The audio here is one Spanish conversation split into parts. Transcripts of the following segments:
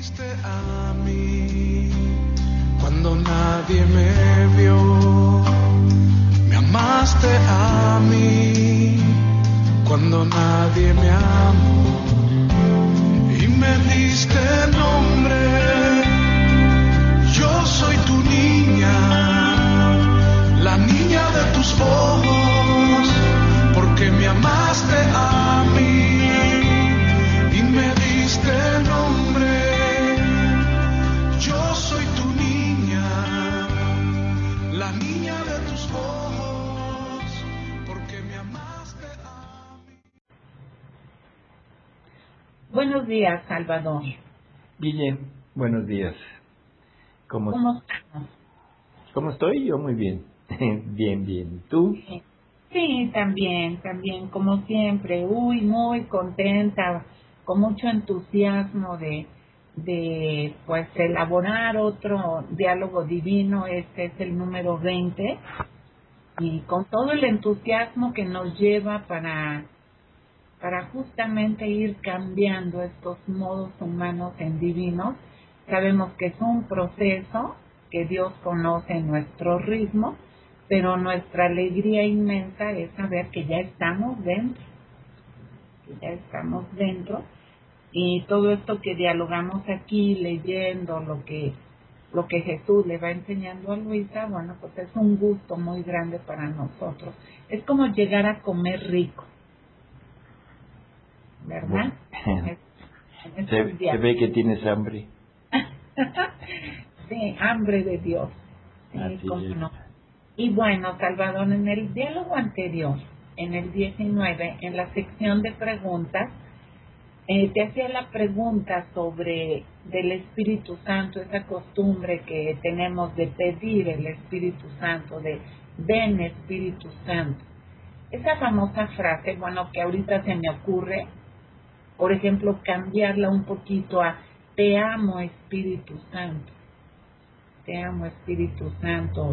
diste a mí cuando nadie me vio, me amaste a mí cuando nadie me amó y me diste nombre. Yo soy tu niña, la niña de tus ojos, porque me amaste a mí y me diste nombre. Yo soy tu niña, la niña de tus ojos, porque me amaste a mí. Buenos días, Salvador. Guille, buenos días. ¿Cómo estamos? ¿Cómo estoy? Yo muy bien. Bien. ¿Tú? Sí, también, como siempre. Muy contenta, con mucho entusiasmo de pues elaborar otro diálogo divino. Este es el número 20 y con todo el entusiasmo que nos lleva para justamente ir cambiando estos modos humanos en divinos. Sabemos que es un proceso, que Dios conoce nuestro ritmo, pero nuestra alegría inmensa es saber que ya estamos dentro, y todo esto que dialogamos aquí, leyendo lo que Jesús le va enseñando a Luisa, bueno, pues es un gusto muy grande para nosotros. Es como llegar a comer rico, ¿verdad? Se ve que tienes hambre. Sí, hambre de Dios. Sí, cómo no. Y bueno, Salvador, en el diálogo anterior, en el 19, en la sección de preguntas, te hacía la pregunta sobre del Espíritu Santo, esa costumbre que tenemos de pedir el Espíritu Santo, de ven Espíritu Santo. Esa famosa frase, bueno, que ahorita se me ocurre, por ejemplo, cambiarla un poquito a te amo Espíritu Santo. Te amo Espíritu Santo,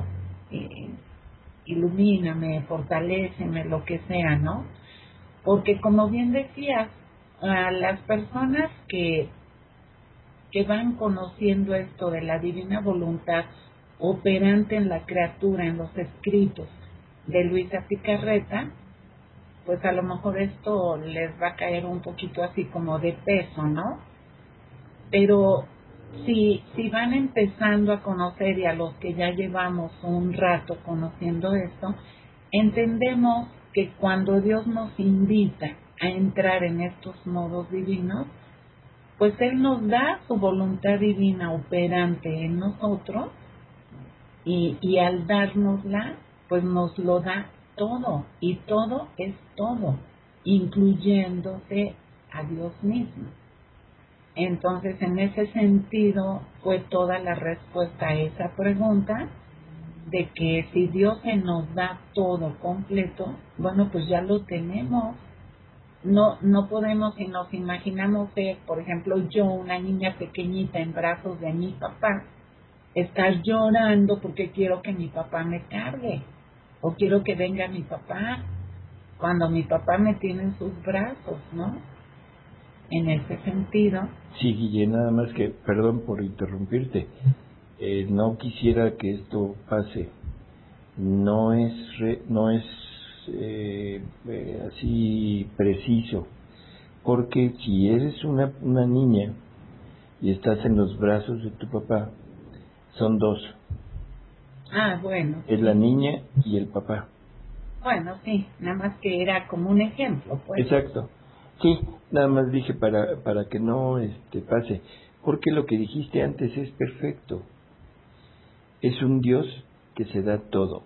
ilumíname, fortaléceme, lo que sea, ¿no? Porque como bien decías, a las personas que van conociendo esto de la divina voluntad operante en la criatura, en los escritos de Luisa Picarreta, pues a lo mejor esto les va a caer un poquito así como de peso, ¿no? Pero si van empezando a conocer, y a los que ya llevamos un rato conociendo esto, entendemos que cuando Dios nos invita a entrar en estos modos divinos, pues Él nos da su voluntad divina operante en nosotros, y al dárnosla, pues nos lo da todo, y todo es todo, incluyéndose a Dios mismo. Entonces, en ese sentido, fue toda la respuesta a esa pregunta, de que si Dios se nos da todo completo, bueno, pues ya lo tenemos. No podemos, si nos imaginamos ser, por ejemplo, yo, una niña pequeñita en brazos de mi papá, estar llorando porque quiero que mi papá me cargue, o quiero que venga mi papá, cuando mi papá me tiene en sus brazos, ¿no? En ese sentido. Sí, Guille, nada más que, perdón por interrumpirte, no quisiera que esto pase. No es así preciso, porque si eres una niña y estás en los brazos de tu papá, son dos. Ah, bueno. Es la niña y el papá. Bueno, sí, nada más que era como un ejemplo, pues. Exacto. Sí, nada más dije para que no pase, porque lo que dijiste antes es perfecto. Es un Dios que se da todo.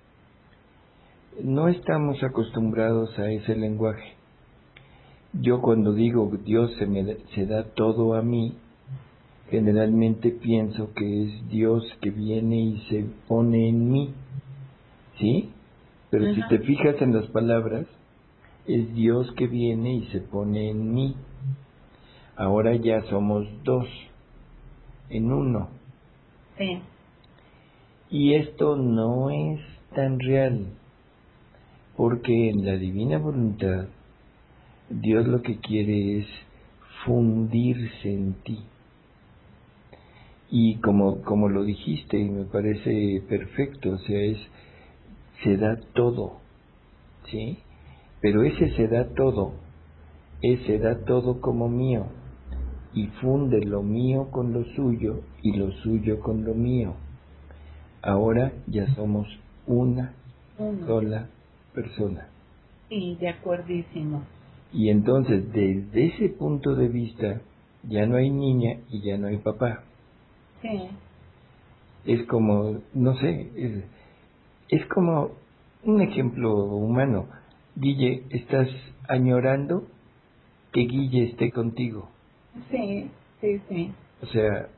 No estamos acostumbrados a ese lenguaje. Yo cuando digo Dios se da todo a mí, generalmente pienso que es Dios que viene y se pone en mí, ¿sí? Pero si te fijas en las palabras, es Dios que viene y se pone en mí. Ahora ya somos dos, en uno. Sí. Y esto no es tan real, porque en la divina voluntad, Dios lo que quiere es fundirse en ti. Y como lo dijiste, y me parece perfecto, o sea, se da todo, ¿sí? Pero ese se da todo como mío, y funde lo mío con lo suyo, y lo suyo con lo mío. Ahora ya somos una sola persona. Sí, de acuerdísimo. Y entonces, desde ese punto de vista, ya no hay niña y ya no hay papá. Sí. Es como, no sé, es como un ejemplo humano. Guille, ¿estás añorando que Guille esté contigo? Sí, sí, sí. O sea,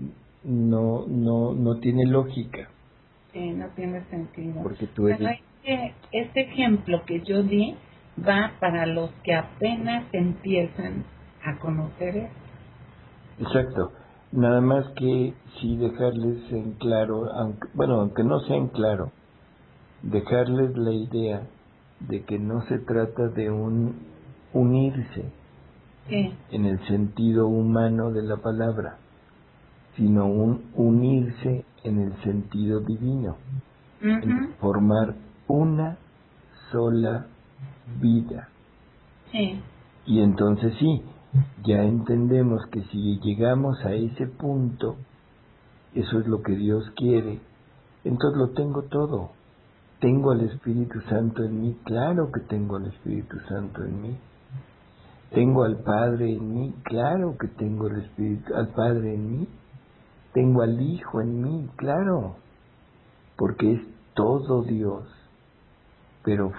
no tiene lógica. Sí, no tiene sentido. Porque tú Pero eres... es que este ejemplo que yo di va para los que apenas empiezan a conocer esto. Exacto. Nada más que sí dejarles en claro, aunque no sea en claro, dejarles la idea de que no se trata de un unirse Sí. en el sentido humano de la palabra, sino un unirse en el sentido divino, en Mhm. formar una sola vida. Sí. Y entonces sí, ya entendemos que si llegamos a ese punto, eso es lo que Dios quiere, entonces lo tengo todo. ¿Tengo al Espíritu Santo en mí? Claro que tengo al Espíritu Santo en mí. ¿Tengo al Padre en mí? Claro que tengo al Padre en mí. ¿Tengo al Hijo en mí? Claro, porque es todo Dios, pero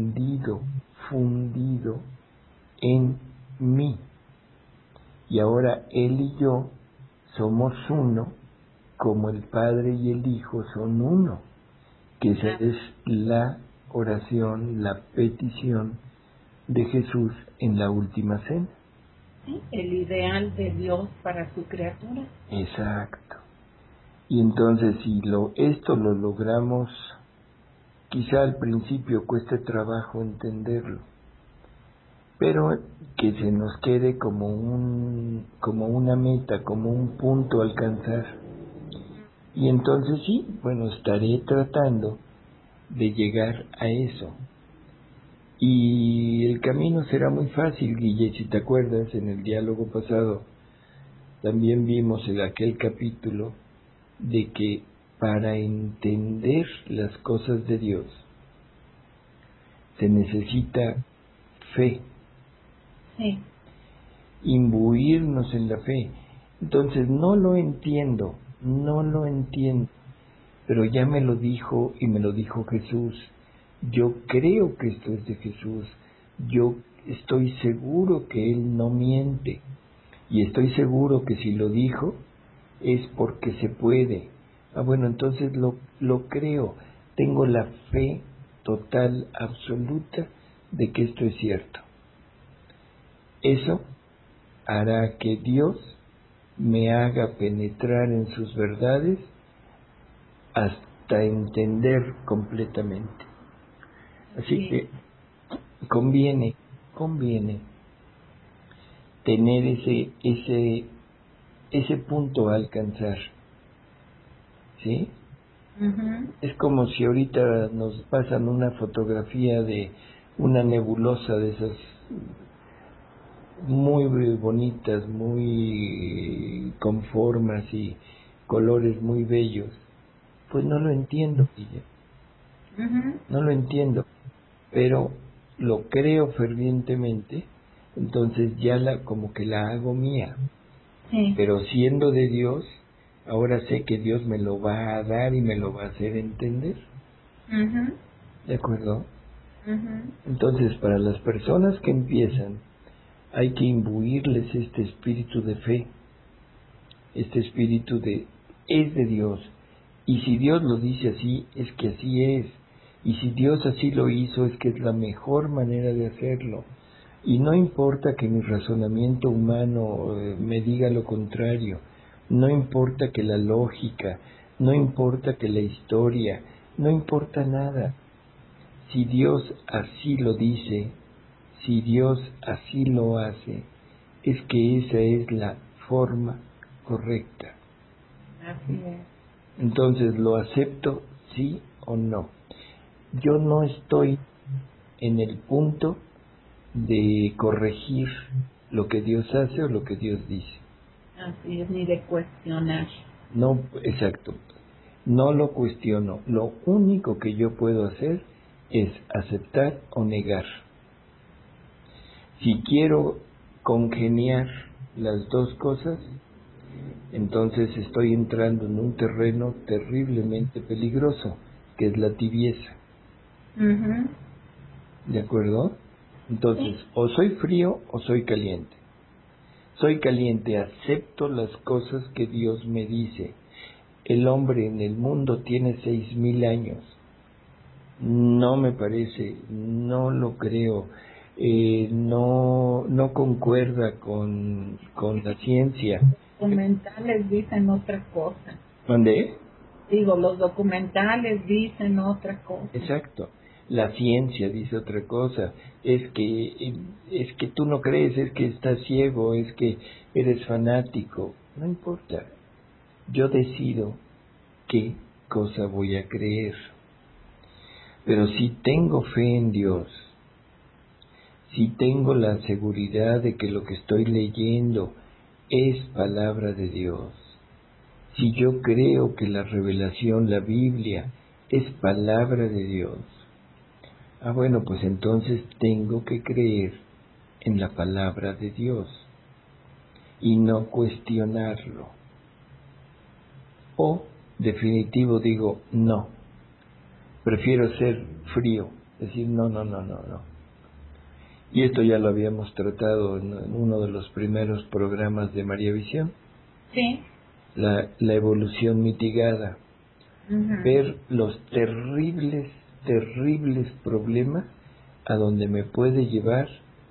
fundido en mí. Y ahora Él y yo somos uno, como el Padre y el Hijo son uno, que esa es la oración, la petición de Jesús en la última cena. Sí, el ideal de Dios para su criatura. Exacto. Y entonces si esto lo logramos, quizá al principio cueste trabajo entenderlo, pero que se nos quede como una meta, como un punto a alcanzar. Y entonces sí, bueno, estaré tratando de llegar a eso. Y el camino será muy fácil, Guille, si te acuerdas, en el diálogo pasado también vimos en aquel capítulo de que para entender las cosas de Dios se necesita fe, Sí. imbuirnos en la fe. Entonces no lo entiendo, pero ya me lo dijo y me lo dijo Jesús. Yo creo que esto es de Jesús, yo estoy seguro que Él no miente y estoy seguro que si lo dijo es porque se puede. Ah, bueno, entonces lo creo, tengo la fe total, absoluta de que esto es cierto. Eso hará que Dios me haga penetrar en sus verdades hasta entender completamente. Así Sí. que conviene tener ese punto a alcanzar, ¿sí? Mhm. Es como si ahorita nos pasan una fotografía de una nebulosa de esas muy bonitas, muy con formas y colores muy bellos. Pues no lo entiendo, Guille, Mhm. no lo entiendo, pero lo creo fervientemente, entonces ya como que la hago mía. Sí. Pero siendo de Dios, ahora sé que Dios me lo va a dar y me lo va a hacer entender. Mhm. ¿De acuerdo? Mhm. Entonces, para las personas que empiezan, hay que imbuirles este espíritu de fe, este espíritu es de Dios. Y si Dios lo dice así, es que así es. Y si Dios así lo hizo, es que es la mejor manera de hacerlo. Y no importa que mi razonamiento humano me diga lo contrario, no importa que la lógica, no importa que la historia, no importa nada. Si Dios así lo dice, si Dios así lo hace, es que esa es la forma correcta. Así es. Entonces, ¿lo acepto sí o no? Yo no estoy en el punto de corregir lo que Dios hace o lo que Dios dice. Así es, ni de cuestionar. No, exacto. No lo cuestiono. Lo único que yo puedo hacer es aceptar o negar. Si quiero congeniar las dos cosas, entonces estoy entrando en un terreno terriblemente peligroso, que es la tibieza. Ujú. ¿De acuerdo? Entonces, Sí. o soy frío o soy caliente. Soy caliente, acepto las cosas que Dios me dice. El hombre en el mundo tiene 6,000 años. No me parece, no lo creo, no concuerda con la ciencia. Documentales dicen otra cosa. ¿Dónde? Digo, los documentales dicen otra cosa. Exacto. La ciencia dice otra cosa. Es que tú no crees, es que estás ciego, es que eres fanático. No importa. Yo decido qué cosa voy a creer. Pero si tengo fe en Dios, si tengo la seguridad de que lo que estoy leyendo es palabra de Dios, si yo creo que la revelación, la Biblia, es palabra de Dios, bueno, pues entonces tengo que creer en la palabra de Dios y no cuestionarlo. O, definitivo, digo, no, prefiero ser frío, decir no. Y esto ya lo habíamos tratado en uno de los primeros programas de María Visión, Sí. la evolución mitigada, Ujú. ver los terribles problemas a donde me puede llevar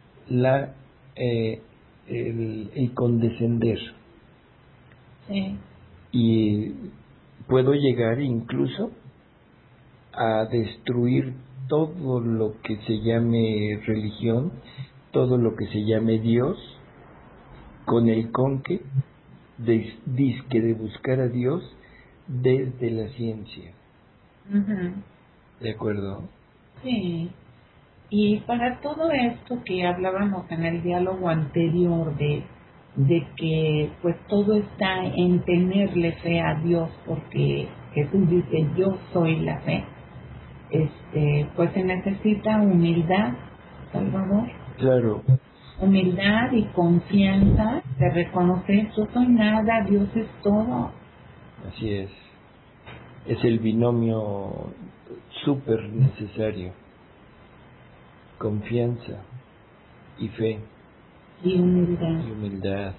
el condescender. Sí. Y puedo llegar incluso a destruir todo lo que se llame religión, todo lo que se llame Dios, con el conque dizque de buscar a Dios desde la ciencia. Ujú. ¿De acuerdo? Sí. Y para todo esto que hablábamos en el diálogo anterior de que pues todo está en tenerle fe a Dios, porque Jesús dice yo soy la fe, pues se necesita humildad, Salvador, Claro, humildad y confianza de reconocer yo soy nada, Dios es todo. así es. Es el binomio súper necesario. Confianza y fe Y humildad. y humildad.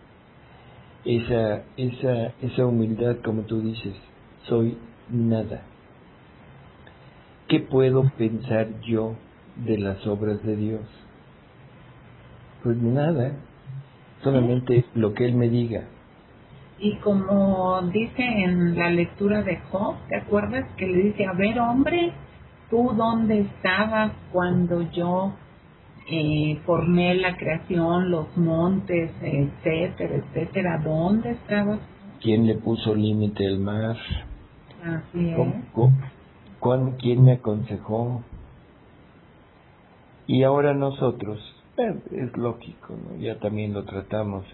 Esa humildad, como tú dices, soy nada. ¿Qué puedo pensar yo de las obras de Dios? Pues nada, solamente lo que Él me diga. Y como dice en la lectura de Job, ¿te acuerdas que le dice, a ver hombre, tú dónde estabas cuando yo formé la creación, los montes, etcétera, etcétera? ¿Dónde estabas? ¿Quién le puso límite al mar? Así ¿Cómo- es. ¿Quién me aconsejó? Y ahora nosotros, es lógico, ¿no? Ya también lo tratamos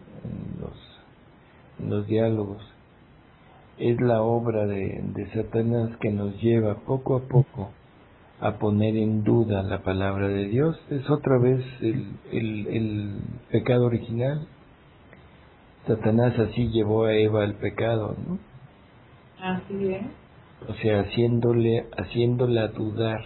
en los diálogos. Es la obra de Satanás que nos lleva poco a poco a poner en duda la palabra de Dios. Es otra vez el pecado original. Satanás así llevó a Eva al pecado, ¿no? Así es. O sea, haciéndola dudar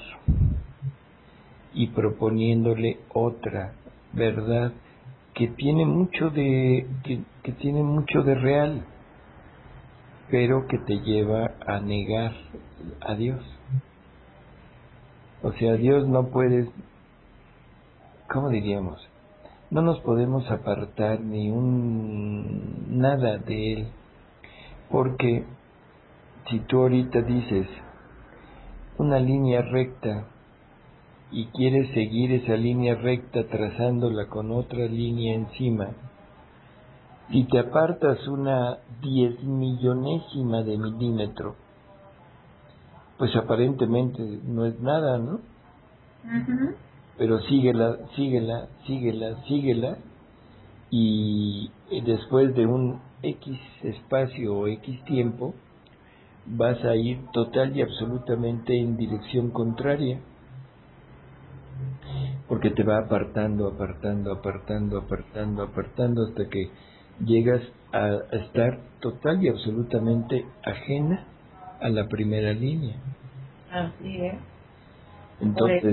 y proponiéndole otra verdad que tiene mucho que tiene mucho de real, pero que te lleva a negar a Dios. O sea, Dios no puedes, ¿cómo diríamos? No nos podemos apartar nada de Él, porque si tú ahorita dices una línea recta y quieres seguir esa línea recta trazándola con otra línea encima, Si te apartas una 10 millonésima de milímetro, pues aparentemente no es nada, ¿no? Ujú. Pero síguela, síguela, síguela, síguela, y después de un X espacio o X tiempo, vas a ir total y absolutamente en dirección contraria, porque te va apartando, apartando, apartando, apartando, apartando, hasta que llegas a estar total y absolutamente ajena a la primera línea. Así es. Por eso Entonces,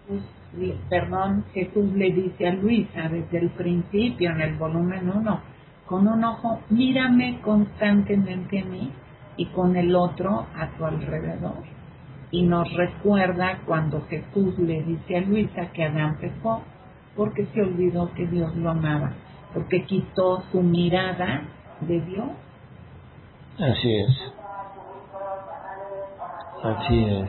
Jesús le dice a Luisa desde el principio en el volumen 1, con un ojo mírame constantemente a mí y con el otro a tu alrededor. Y nos recuerda cuando Jesús le dice a Luisa que Adán pecó porque se olvidó que Dios lo amaba, porque quitó su mirada de Dios. así es, así es.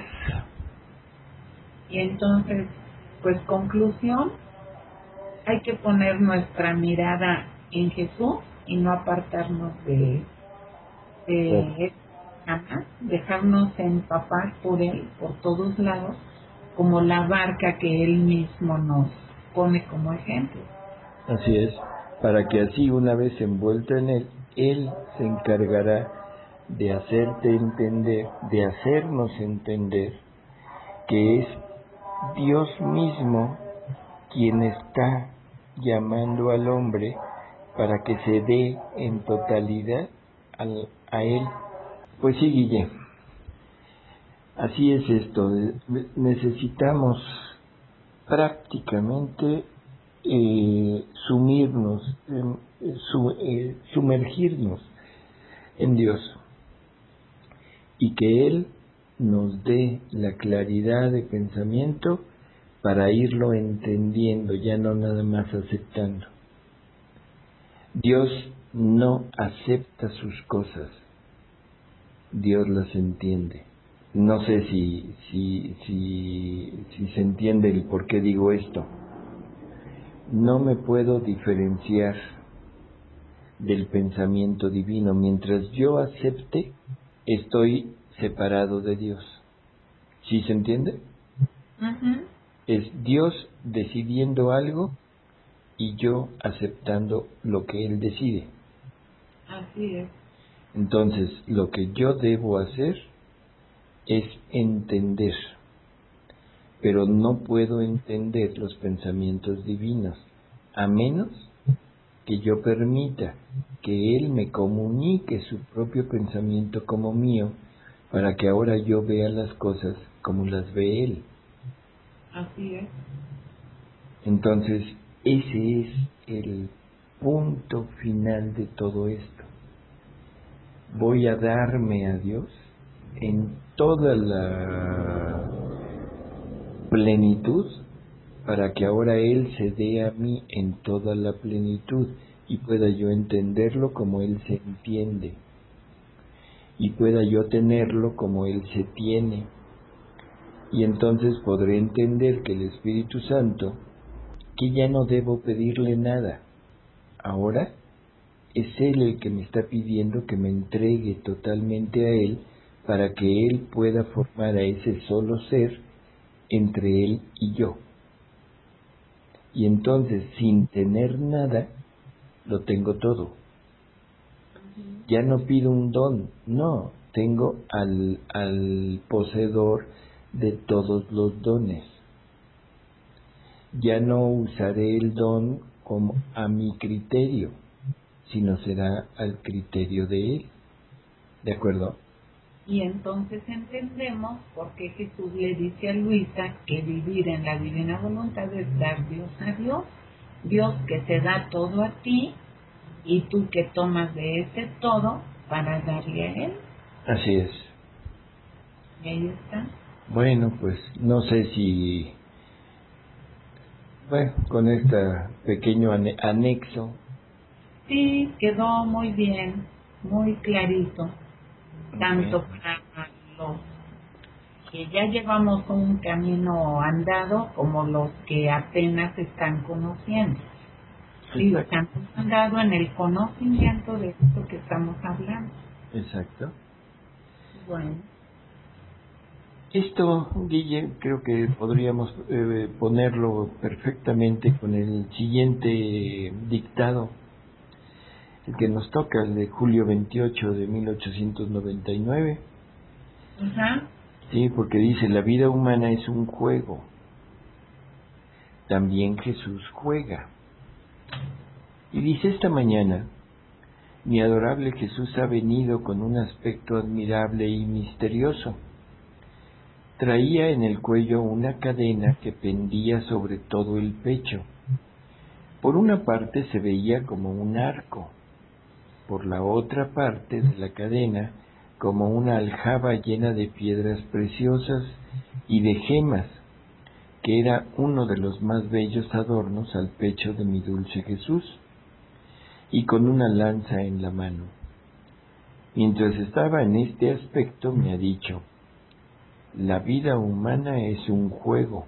Y entonces, pues conclusión, hay que poner nuestra mirada en Jesús y no apartarnos de él jamás, dejarnos empapar por él por todos lados, como la barca que él mismo nos pone como ejemplo. Así es, para que así, una vez envuelto en él se encargará de hacerte entender, de hacernos entender que es Dios mismo quien está llamando al hombre para que se dé en totalidad a él. Pues sí, Guille, así es esto. Necesitamos prácticamente sumergirnos en Dios, y que Él nos dé la claridad de pensamiento para irlo entendiendo, ya no nada más aceptando. Dios no acepta sus cosas, Dios las entiende. No sé si se entiende el por qué digo esto. No me puedo diferenciar del pensamiento divino. Mientras yo acepte, estoy separado de Dios. ¿Sí se entiende? Uh-huh. Es Dios decidiendo algo y yo aceptando lo que Él decide. Así es. Entonces, lo que yo debo hacer es entender, pero no puedo entender los pensamientos divinos, a menos que yo permita que Él me comunique su propio pensamiento como mío, para que ahora yo vea las cosas como las ve Él. Así es. Entonces, ese es el punto final de todo esto. Voy a darme a Dios en toda la plenitud, para que ahora Él se dé a mí en toda la plenitud y pueda yo entenderlo como Él se entiende, y pueda yo tenerlo como Él se tiene. Y entonces podré entender que el Espíritu Santo, que ya no debo pedirle nada, ahora es Él el que me está pidiendo que me entregue totalmente a Él, para que Él pueda formar a ese solo ser entre Él y yo. Y entonces, sin tener nada, lo tengo todo. Ya no pido un don, no, tengo al poseedor de todos los dones. Ya no usaré el don como a mi criterio, sino será al criterio de Él. ¿De acuerdo? Y entonces entendemos por qué Jesús le dice a Luisa que vivir en la divina voluntad es dar Dios a Dios. Dios que te da todo a ti y tú que tomas de ese todo para darle a Él. Así es. Y ahí está. Bueno, pues no sé si, bueno, con este pequeño anexo. Sí, quedó muy bien, muy clarito. Tanto para los que ya llevamos un camino andado como los que apenas están conociendo. Y lo que han dado en el conocimiento de esto que estamos hablando. Exacto. Bueno. Esto, Guille, creo que podríamos ponerlo perfectamente con el siguiente dictado, el que nos toca, el de julio 28 de 1899. Ajá. Sí, porque dice, la vida humana es un juego. También Jesús juega. Y dice, esta mañana, mi adorable Jesús ha venido con un aspecto admirable y misterioso. Traía en el cuello una cadena que pendía sobre todo el pecho. Por una parte se veía como un arco, por la otra parte de la cadena como una aljaba llena de piedras preciosas y de gemas, que era uno de los más bellos adornos al pecho de mi dulce Jesús, y con una lanza en la mano. Mientras estaba en este aspecto me ha dicho, la vida humana es un juego.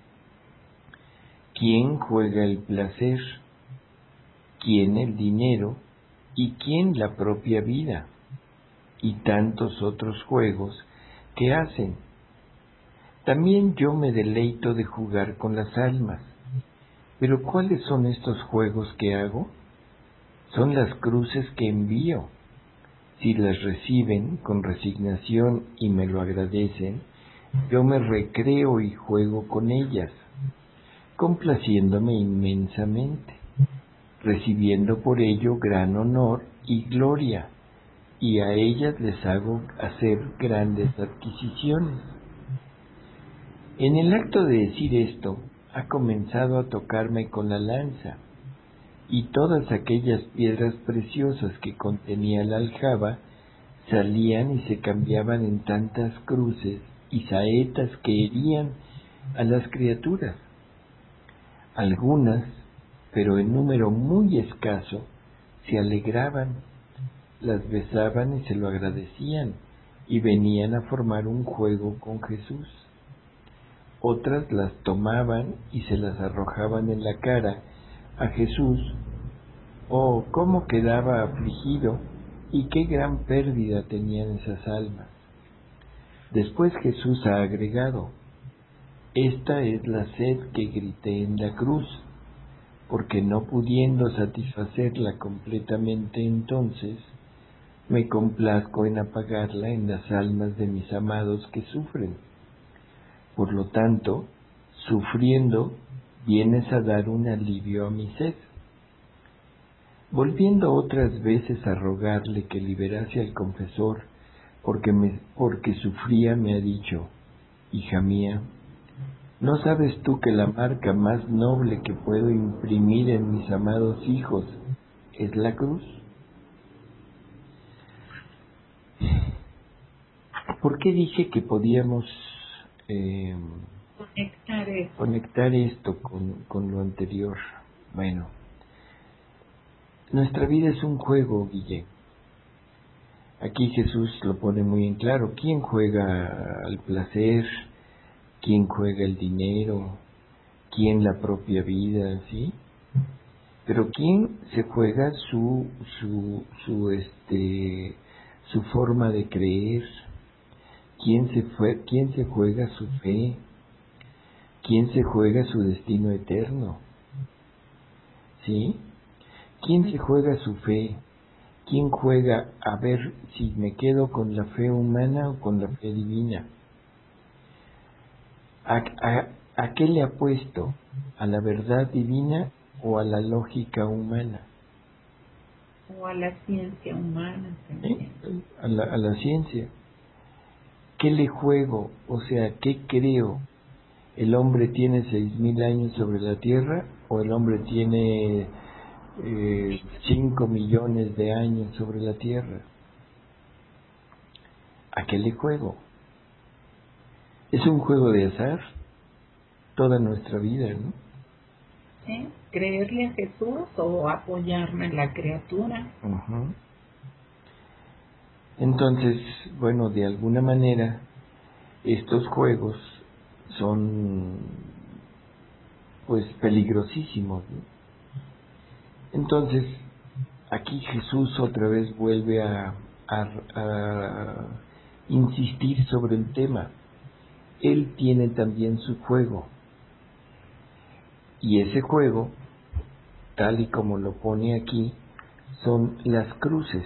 ¿Quién juega el placer? ¿Quién el dinero? ¿Y quién la propia vida? Y tantos otros juegos que hacen. También yo me deleito de jugar con las almas. Pero ¿cuáles son estos juegos que hago? Son las cruces que envío. Si las reciben con resignación y me lo agradecen, yo me recreo y juego con ellas, complaciéndome inmensamente, recibiendo por ello gran honor y gloria, y a ellas les hago hacer grandes adquisiciones. En el acto de decir esto, ha comenzado a tocarme con la lanza, y todas aquellas piedras preciosas que contenía la aljaba salían y se cambiaban en tantas cruces y saetas que herían a las criaturas. Algunas, pero en número muy escaso, se alegraban, las besaban y se lo agradecían, y venían a formar un juego con Jesús. Otras las tomaban y se las arrojaban en la cara a Jesús. Oh, cómo quedaba afligido y qué gran pérdida tenían esas almas. Después Jesús ha agregado, esta es la sed que grité en la cruz, porque no pudiendo satisfacerla completamente entonces, me complazco en apagarla en las almas de mis amados que sufren. Por lo tanto, sufriendo, vienes a dar un alivio a mi sed. Volviendo otras veces a rogarle que liberase al confesor, porque sufría, me ha dicho, hija mía, ¿no sabes tú que la marca más noble que puedo imprimir en mis amados hijos es la cruz? ¿Por qué dije que podíamos conectar esto con lo anterior? Bueno, nuestra vida es un juego, Guille. Aquí Jesús lo pone muy en claro. ¿Quién juega al placer? ¿Quién juega el dinero? ¿Quién la propia vida? ¿Sí? Pero ¿quién se juega su forma de creer? ¿Quién se juega su fe? ¿Quién se juega su destino eterno? ¿Sí? ¿Quién se juega su fe? ¿Quién juega a ver si me quedo con la fe humana o con la fe divina? ¿A qué le apuesto? ¿A la verdad divina o a la lógica humana? O a la ciencia humana también. A la ciencia. ¿Qué le juego? O sea, ¿qué creo? ¿El hombre tiene 6,000 años sobre la Tierra o el hombre tiene 5 millones de años sobre la Tierra? ¿A qué le juego? Es un juego de azar toda nuestra vida, ¿no? ¿Sí? ¿Creerle a Jesús o apoyarme en la criatura? Uh-huh. Entonces, bueno, de alguna manera, estos juegos son, pues, peligrosísimos, ¿no? Entonces, aquí Jesús otra vez vuelve a insistir sobre el tema. Él tiene también su juego. Y ese juego, tal y como lo pone aquí, son las cruces.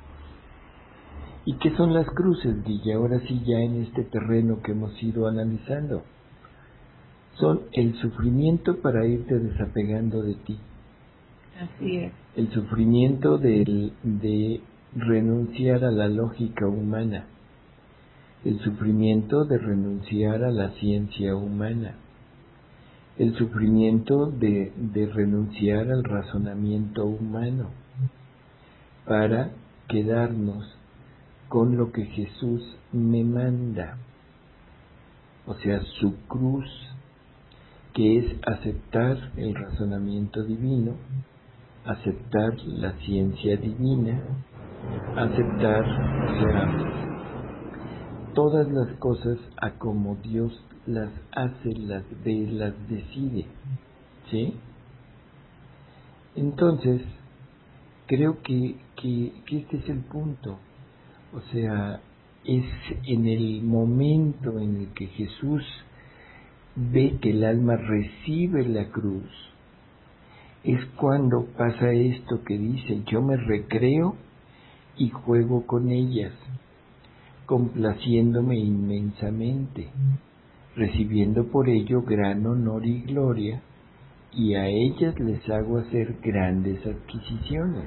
¿Y qué son las cruces, Guille? Ahora sí, ya en este terreno que hemos ido analizando. Son el sufrimiento para irte desapegando de ti. Así es. El sufrimiento de renunciar a la lógica humana. El sufrimiento de renunciar a la ciencia humana. El sufrimiento de renunciar al razonamiento humano para quedarnos con lo que Jesús me manda, o sea, su cruz, que es aceptar el razonamiento divino, aceptar la ciencia divina, aceptar, o sea, todas las cosas a como Dios las hace, las ve, las decide, ¿sí? Entonces, creo que este es el punto. O sea, es en el momento en el que Jesús ve que el alma recibe la cruz, es cuando pasa esto que dice: yo me recreo y juego con ellas, complaciéndome inmensamente, recibiendo por ello gran honor y gloria, y a ellas les hago hacer grandes adquisiciones.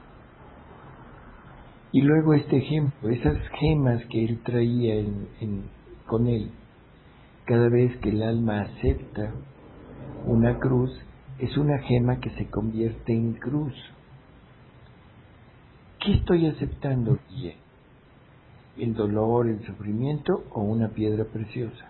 Y luego este ejemplo, esas gemas que él traía con él, cada vez que el alma acepta una cruz, es una gema que se convierte en cruz. ¿Qué estoy aceptando, Guille? ¿El dolor, el sufrimiento o una piedra preciosa?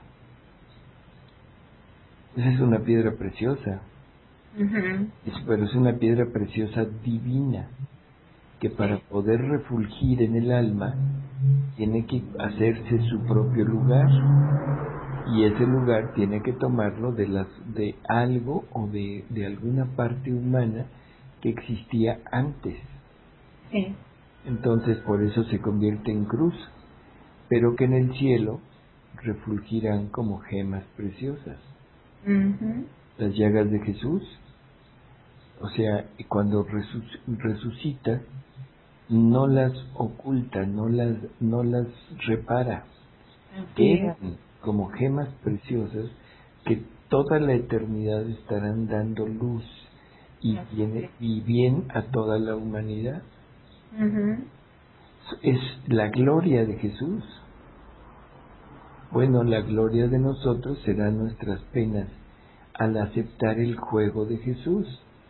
Esa es una piedra preciosa, pero es una piedra preciosa divina, que para poder refulgir en el alma tiene que hacerse su propio lugar, y ese lugar tiene que tomarlo de algo o de alguna parte humana que existía antes. Sí. Entonces por eso se convierte en cruz, pero que en el cielo refulgirán como gemas preciosas. Las llagas de Jesús, o sea, cuando resucita, no las oculta, no las repara, quedan como gemas preciosas que toda la eternidad estarán dando luz y bien a toda la humanidad. Es la gloria de Jesús. Bueno, la gloria de nosotros serán nuestras penas al aceptar el juego de Jesús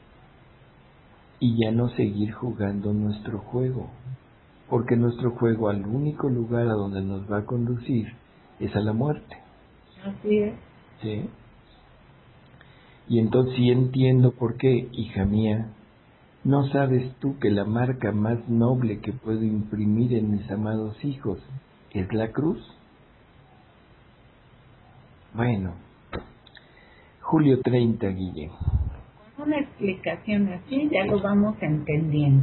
y ya no seguir jugando nuestro juego, porque nuestro juego, al único lugar a donde nos va a conducir, es a la muerte. Así es. ¿Sí? Y entonces sí entiendo por qué, hija mía, ¿no sabes tú que la marca más noble que puedo imprimir en mis amados hijos es la cruz? Bueno, julio 30, Guille. Con una explicación así ya lo vamos entendiendo.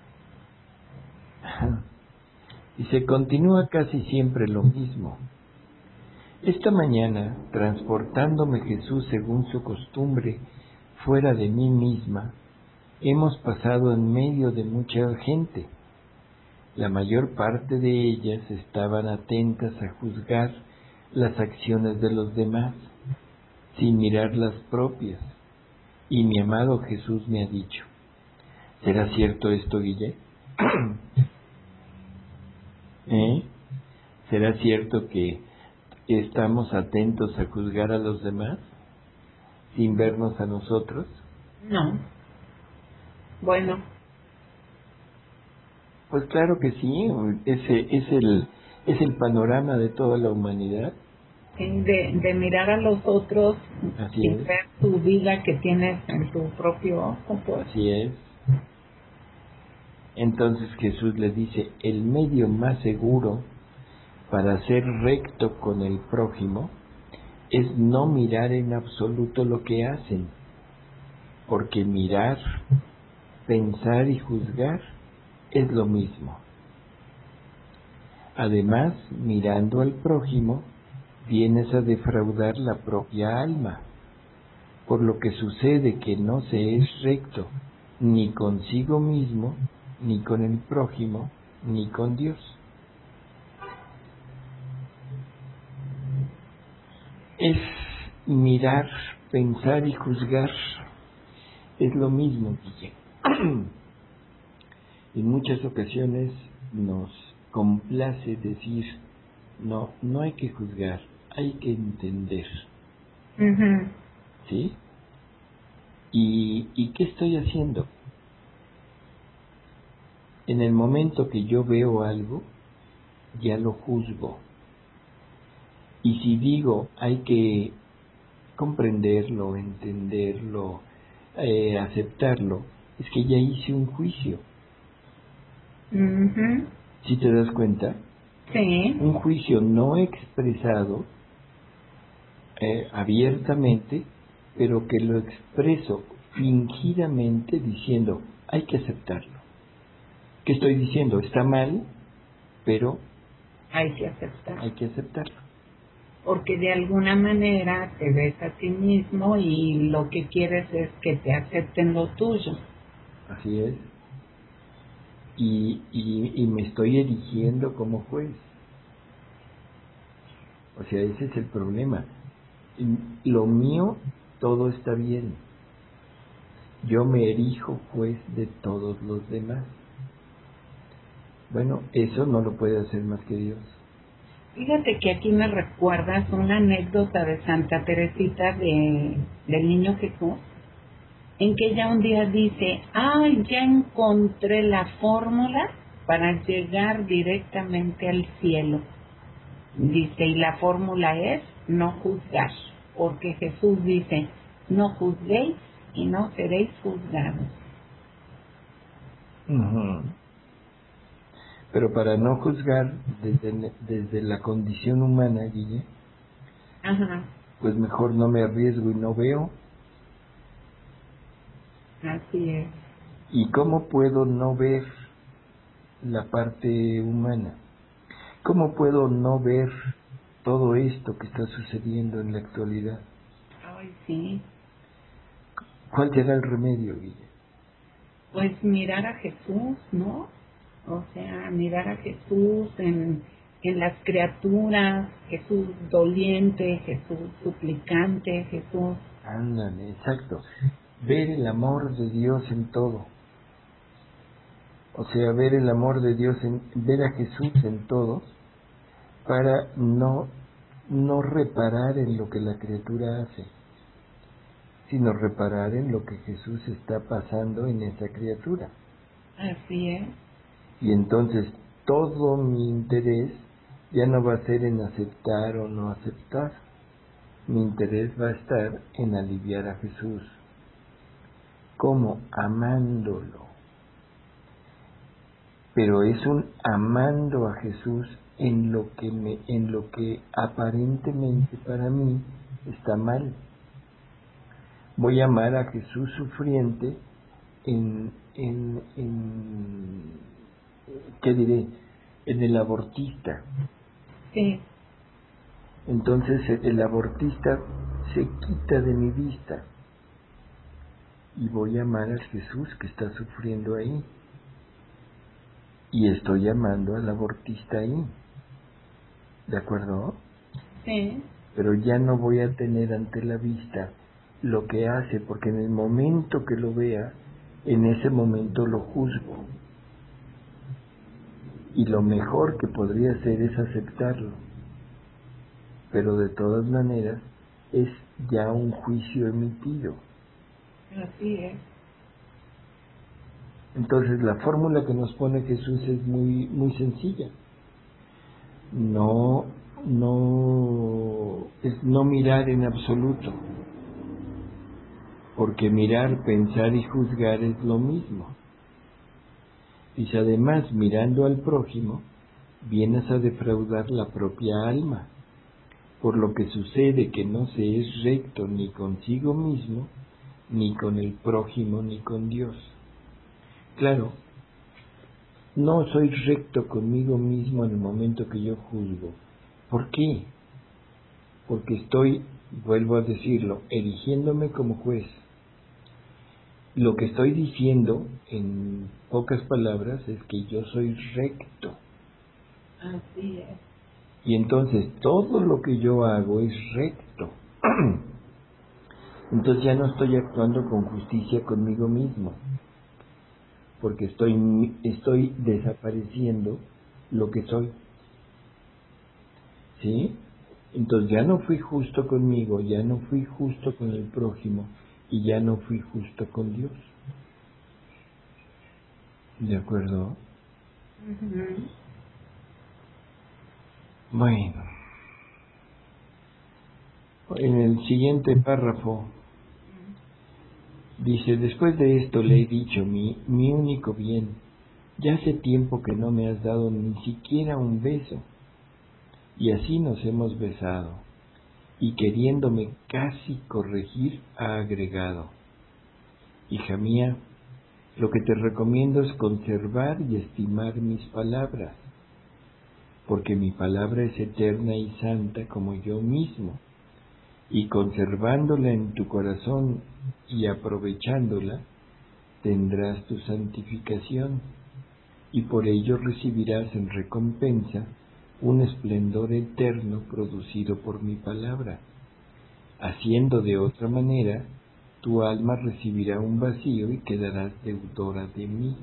Y se continúa casi siempre lo mismo. Esta mañana, transportándome Jesús según su costumbre fuera de mí misma, hemos pasado en medio de mucha gente. La mayor parte de ellas estaban atentas a juzgar las acciones de los demás, sin mirar las propias. Y mi amado Jesús me ha dicho: ¿será cierto esto, Guille? ¿Será cierto que estamos atentos a juzgar a los demás sin vernos a nosotros? No. Bueno. Pues claro que sí, ese es el panorama de toda la humanidad. De mirar a los otros y Así es. ver tu vida que tienes en tu propio ojo, pues. Así es. Entonces Jesús le dice: el medio más seguro para ser recto con el prójimo es no mirar en absoluto lo que hacen, porque mirar pensar y juzgar es lo mismo. Además, mirando al prójimo, vienes a defraudar la propia alma, por lo que sucede que no se es recto ni consigo mismo, ni con el prójimo, ni con Dios. Es mirar, pensar y juzgar, es lo mismo, Guille. En muchas ocasiones nos complace decir, no hay que juzgar, hay que entender. Uh-huh. ¿Sí? ¿Y qué estoy haciendo? En el momento que yo veo algo, ya lo juzgo. Y si digo, hay que comprenderlo, entenderlo, aceptarlo, es que ya hice un juicio. Uh-huh. ¿Sí te das cuenta? Sí. Un juicio no expresado abiertamente, pero que lo expreso fingidamente diciendo, hay que aceptarlo. ¿Qué estoy diciendo? Está mal, pero Hay que aceptar. hay que aceptarlo. Porque de alguna manera te ves a ti mismo y lo que quieres es que te acepten lo tuyo. Así es. Y me estoy erigiendo como juez. O sea, ese es el problema. Lo mío, todo está bien. Yo me erijo juez de todos los demás. Bueno, eso no lo puede hacer más que Dios. Fíjate que aquí me recuerdas una anécdota de Santa Teresita del Niño Jesús, en que ella un día dice, ya encontré la fórmula para llegar directamente al cielo. Dice, y la fórmula es no juzgar, porque Jesús dice, no juzguéis y no seréis juzgados. Uh-huh. Pero para no juzgar desde la condición humana, Guille, Ajá. pues mejor no me arriesgo y no veo. Así es. ¿Y cómo puedo no ver la parte humana? ¿Cómo puedo no ver todo esto que está sucediendo en la actualidad? Ay, sí. ¿Cuál será el remedio, Guille? Pues mirar a Jesús, ¿no? O sea, mirar a Jesús en las criaturas, Jesús doliente, Jesús suplicante, Jesús. Ándale, exacto. Ver el amor de Dios en todo. O sea, ver el amor de Dios, ver a Jesús en todo, para no reparar en lo que la criatura hace, sino reparar en lo que Jesús está pasando en esa criatura. Así es. Y entonces todo mi interés ya no va a ser en aceptar o no aceptar. Mi interés va a estar en aliviar a Jesús. ¿Cómo? Amándolo. Pero es un amando a Jesús en lo que aparentemente para mí está mal. Voy a amar a Jesús sufriente ¿qué diré? En el abortista. Sí. Entonces el abortista se quita de mi vista y voy a amar a Jesús que está sufriendo ahí. Y estoy amando al abortista ahí. ¿De acuerdo? Sí. Pero ya no voy a tener ante la vista lo que hace, porque en el momento que lo vea, en ese momento lo juzgo. Y lo mejor que podría hacer es aceptarlo. Pero de todas maneras, es ya un juicio emitido. Así es. Entonces la fórmula que nos pone Jesús es muy, muy sencilla. No mirar en absoluto, porque mirar, pensar y juzgar es lo mismo. Y si además mirando al prójimo, vienes a defraudar la propia alma, por lo que sucede que no se es recto ni consigo mismo, ni con el prójimo, ni con Dios. Claro, no soy recto conmigo mismo en el momento que yo juzgo. ¿Por qué? Porque estoy, vuelvo a decirlo, erigiéndome como juez. Lo que estoy diciendo, en pocas palabras, es que yo soy recto. Así es. Y entonces todo lo que yo hago es recto. Entonces ya no estoy actuando con justicia conmigo mismo, porque estoy desapareciendo lo que soy. ¿Sí? Entonces ya no fui justo conmigo, ya no fui justo con el prójimo y ya no fui justo con Dios. ¿De acuerdo? Ujú. Bueno, en el siguiente párrafo dice: después de esto le he dicho mi único bien, ya hace tiempo que no me has dado ni siquiera un beso, y así nos hemos besado, y queriéndome casi corregir ha agregado: hija mía, lo que te recomiendo es conservar y estimar mis palabras, porque mi palabra es eterna y santa como yo mismo, y conservándola en tu corazón y aprovechándola, tendrás tu santificación, y por ello recibirás en recompensa un esplendor eterno producido por mi palabra. Haciendo de otra manera, tu alma recibirá un vacío y quedarás deudora de mí.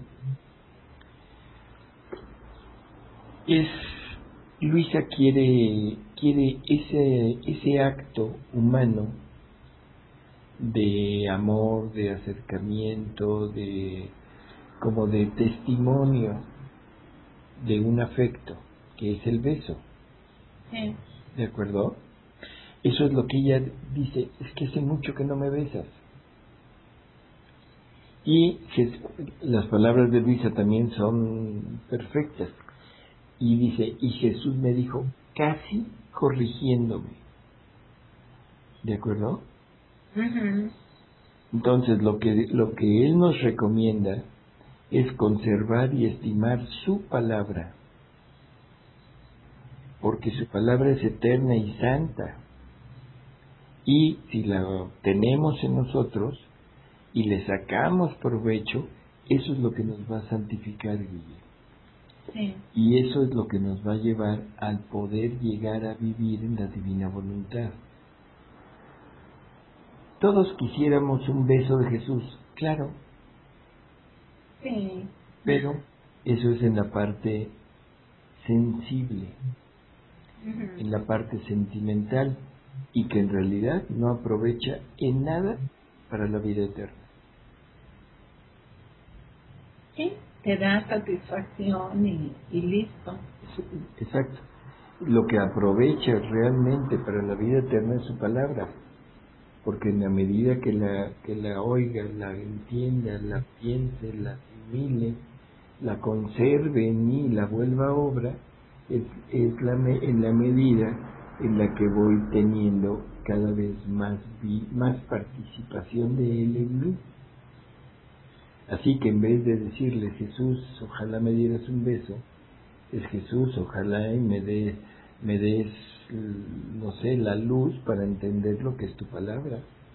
Luisa quiere ese acto humano de amor, de acercamiento, como de testimonio de un afecto, que es el beso. Sí. ¿De acuerdo? Eso es lo que ella dice: es que hace mucho que no me besas. Y las palabras de Luisa también son perfectas. Y dice: y Jesús me dijo, casi corrigiéndome. ¿De acuerdo? Ujú. Entonces lo que Él nos recomienda es conservar y estimar su palabra, porque su palabra es eterna y santa. Y si la tenemos en nosotros y le sacamos provecho, eso es lo que nos va a santificar, Guille. Sí. Y eso es lo que nos va a llevar al poder llegar a vivir en la divina voluntad. Todos quisiéramos un beso de Jesús, claro, Sí. pero eso es en la parte sensible, Ujú. en la parte sentimental, y que en realidad no aprovecha en nada para la vida eterna. Sí, te da satisfacción y listo. Exacto. Lo que aprovecha realmente para la vida eterna es su palabra, porque en la medida que la oiga, la entienda, la piense, la asimile, la conserve en mí, la vuelva a obra, es en la medida en la que voy teniendo cada vez más participación de Él en mí. Así que en vez de decirle: Jesús, ojalá me dieras un beso, es: Jesús, ojalá y me des, no sé, la luz para entender lo que es tu palabra.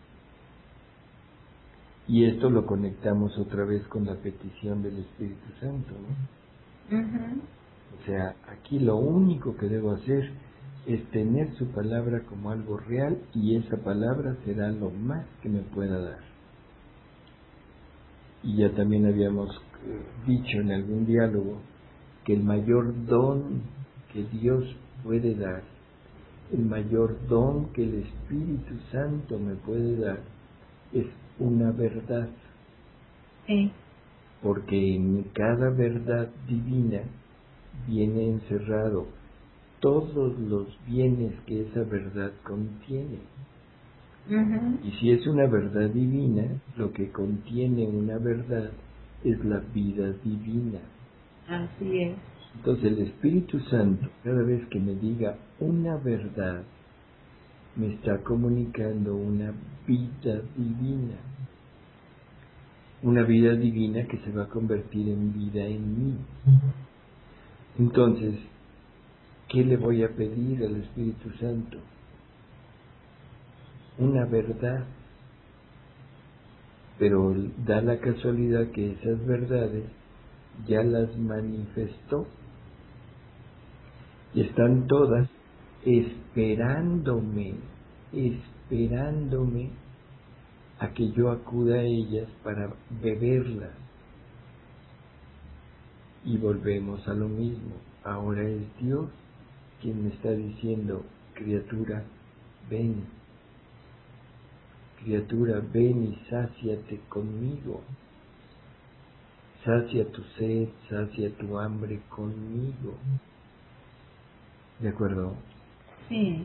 Y esto lo conectamos otra vez con la petición del Espíritu Santo, ¿no? Ujú. O sea, aquí lo único que debo hacer es tener su palabra como algo real, y esa palabra será lo más que me pueda dar. Y ya también habíamos dicho en algún diálogo que el mayor don que Dios puede dar, el mayor don que el Espíritu Santo me puede dar, es una verdad. Sí. Porque en cada verdad divina viene encerrado todos los bienes que esa verdad contiene. Ujú. Y si es una verdad divina, lo que contiene una verdad es la vida divina. Así es. Entonces el Espíritu Santo, cada vez que me diga una verdad, me está comunicando una vida divina. una vida divina que se va a convertir en vida en mí. Entonces, ¿qué le voy a pedir al Espíritu Santo? Una verdad. Pero da la casualidad que esas verdades ya las manifestó y están todas esperándome a que yo acuda a ellas para beberlas. Y volvemos a lo mismo. Ahora es Dios quien me está diciendo, criatura, ven. Criatura, ven y sáciate conmigo. Sacia tu sed, sacia tu hambre conmigo. ¿De acuerdo? Sí.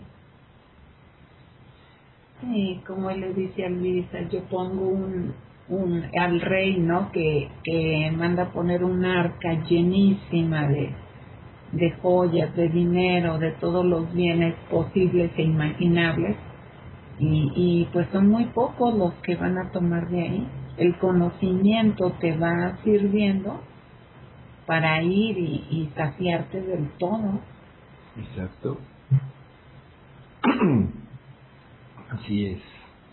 Sí, como él le dice a Luisa, yo pongo al rey, ¿no? Que manda a poner un arca llenísima de joyas, de dinero, de todos los bienes posibles e imaginables. Y pues son muy pocos los que van a tomar de ahí. El conocimiento te va sirviendo para ir y saciarte del todo. Exacto. Así es.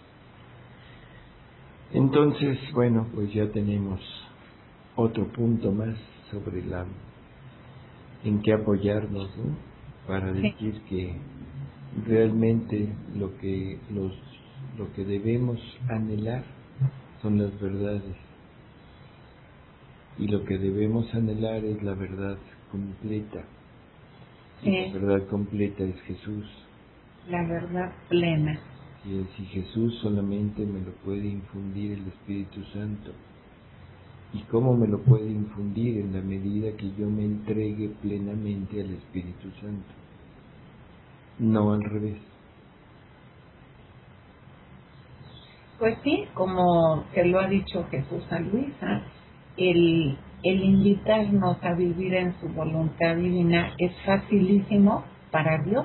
Entonces, bueno, pues ya tenemos otro punto más sobre en qué apoyarnos, ¿no? Para decir que realmente lo que debemos anhelar son las verdades, y lo que debemos anhelar es la verdad completa. Y la verdad completa es Jesús, la verdad plena. Y Jesús solamente me lo puede infundir el Espíritu Santo. ¿Y cómo me lo puede infundir? En la medida que yo me entregue plenamente al Espíritu Santo, no al revés. Pues sí, como se lo ha dicho Jesús a Luisa, el invitarnos a vivir en su voluntad divina es facilísimo para Dios,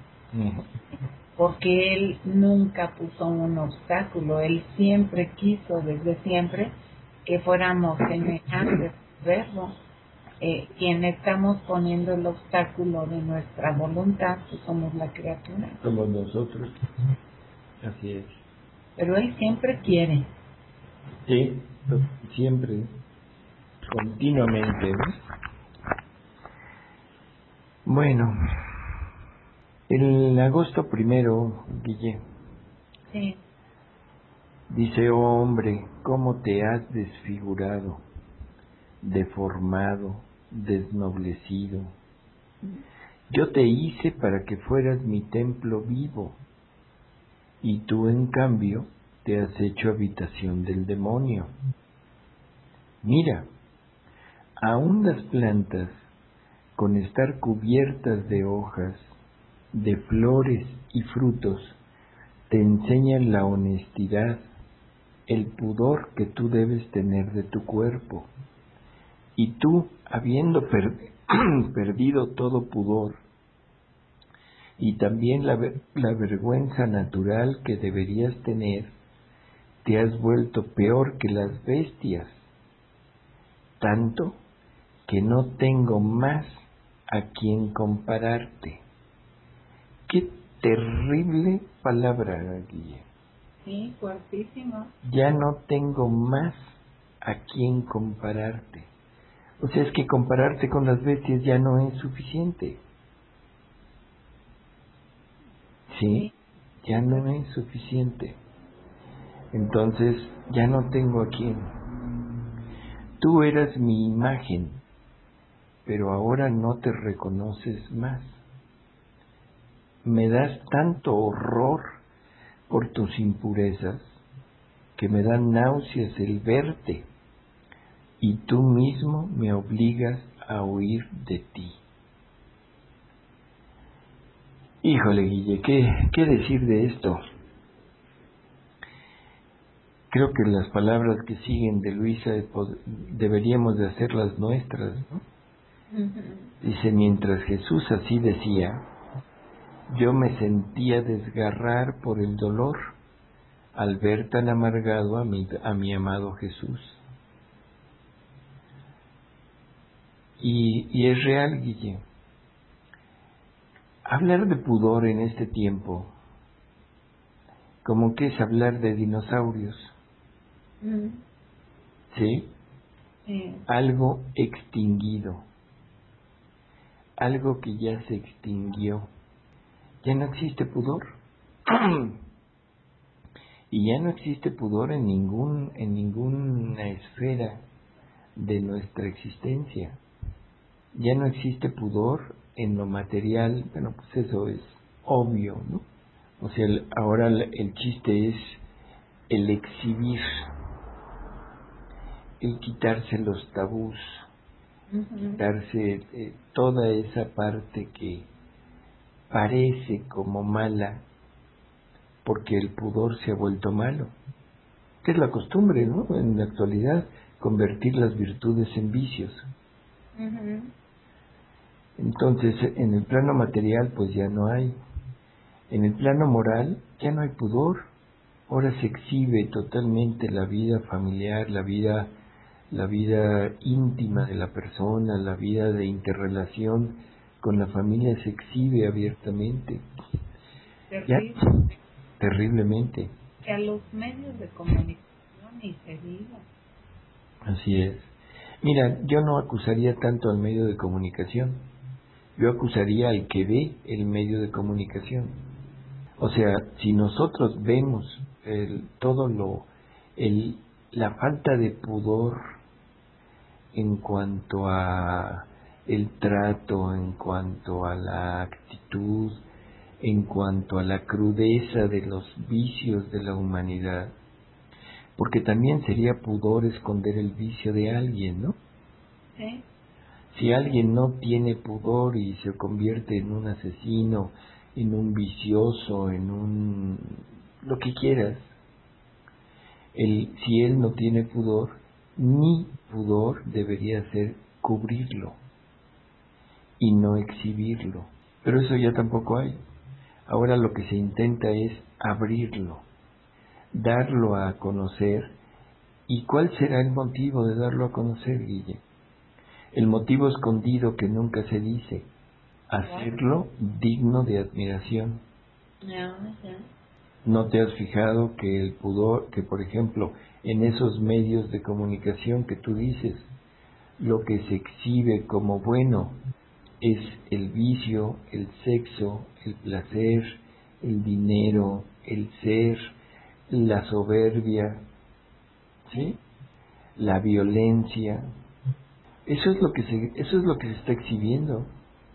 porque Él nunca puso un obstáculo. Él siempre quiso, desde siempre, que fuéramos semejantes al Verbo. Quien estamos poniendo el obstáculo de nuestra voluntad, pues somos la criatura. Somos nosotros, así es. Pero Él siempre quiere. Sí, siempre, continuamente, ¿no? Bueno, el agosto 1, Guille, Sí. dice: oh hombre, ¿cómo te has desfigurado, deformado, desnoblecido? Yo te hice para que fueras mi templo vivo, y tú en cambio te has hecho habitación del demonio. Mira, aún las plantas, con estar cubiertas de hojas, de flores y frutos, te enseñan la honestidad, el pudor que tú debes tener de tu cuerpo. Y tú, habiendo perdido todo pudor, y también la vergüenza natural que deberías tener, te has vuelto peor que las bestias, tanto que no tengo más a quien compararte. Qué terrible palabra, Guille. Sí, fuertísimo. Ya no tengo más a quien compararte. O sea, es que compararte con las bestias ya no es suficiente. ¿Sí? Ya no es suficiente. Entonces, ya no tengo a quién. Tú eras mi imagen, pero ahora no te reconoces más. Me das tanto horror por tus impurezas que me dan náuseas el verte, y tú mismo me obligas a huir de ti. Híjole, Guille, ¿qué decir de esto? Creo que las palabras que siguen de Luisa deberíamos de hacerlas nuestras, ¿no? Dice: mientras Jesús así decía, yo me sentía desgarrar por el dolor al ver tan amargado a mi amado Jesús. Y es real, Guille. Hablar de pudor en este tiempo, como que es hablar de dinosaurios, ¿sí? Sí. Algo extinguido, algo que ya se extinguió. Ya no existe pudor. Y ya no existe pudor en ninguna esfera de nuestra existencia. Ya no existe pudor en lo material. Bueno, pues eso es obvio, ¿no? O sea, ahora el chiste es el exhibir, el quitarse los tabús, quitarse toda esa parte que parece como mala, porque el pudor se ha vuelto malo, que es la costumbre, ¿no? En la actualidad, convertir las virtudes en vicios. Entonces, en el plano material, pues ya no hay. En el plano moral, ya no hay pudor. Ahora se exhibe totalmente la vida familiar, la vida íntima de la persona, la vida de interrelación con la familia se exhibe abiertamente. Terrible. Ya, terriblemente. Que a los medios de comunicación ni se diga. Así es. Mira, yo no acusaría tanto al medio de comunicación, yo acusaría al que ve el medio de comunicación. O sea, si nosotros vemos la falta de pudor en cuanto a el trato, en cuanto a la actitud, en cuanto a la crudeza de los vicios de la humanidad, porque también sería pudor esconder el vicio de alguien, ¿no? ¿Sí? Si alguien no tiene pudor y se convierte en un asesino, en un vicioso, lo que quieras, si él no tiene pudor, mi pudor debería ser cubrirlo y no exhibirlo. Pero eso ya tampoco hay. Ahora lo que se intenta es abrirlo, darlo a conocer. ¿Y cuál será el motivo de darlo a conocer, Guille? El motivo escondido que nunca se dice, hacerlo digno de admiración. ¿No te has fijado que el pudor, que por ejemplo, en esos medios de comunicación que tú dices, lo que se exhibe como bueno es el vicio, el sexo, el placer, el dinero, el ser, la soberbia, ¿sí? La violencia? Eso es lo que se está exhibiendo.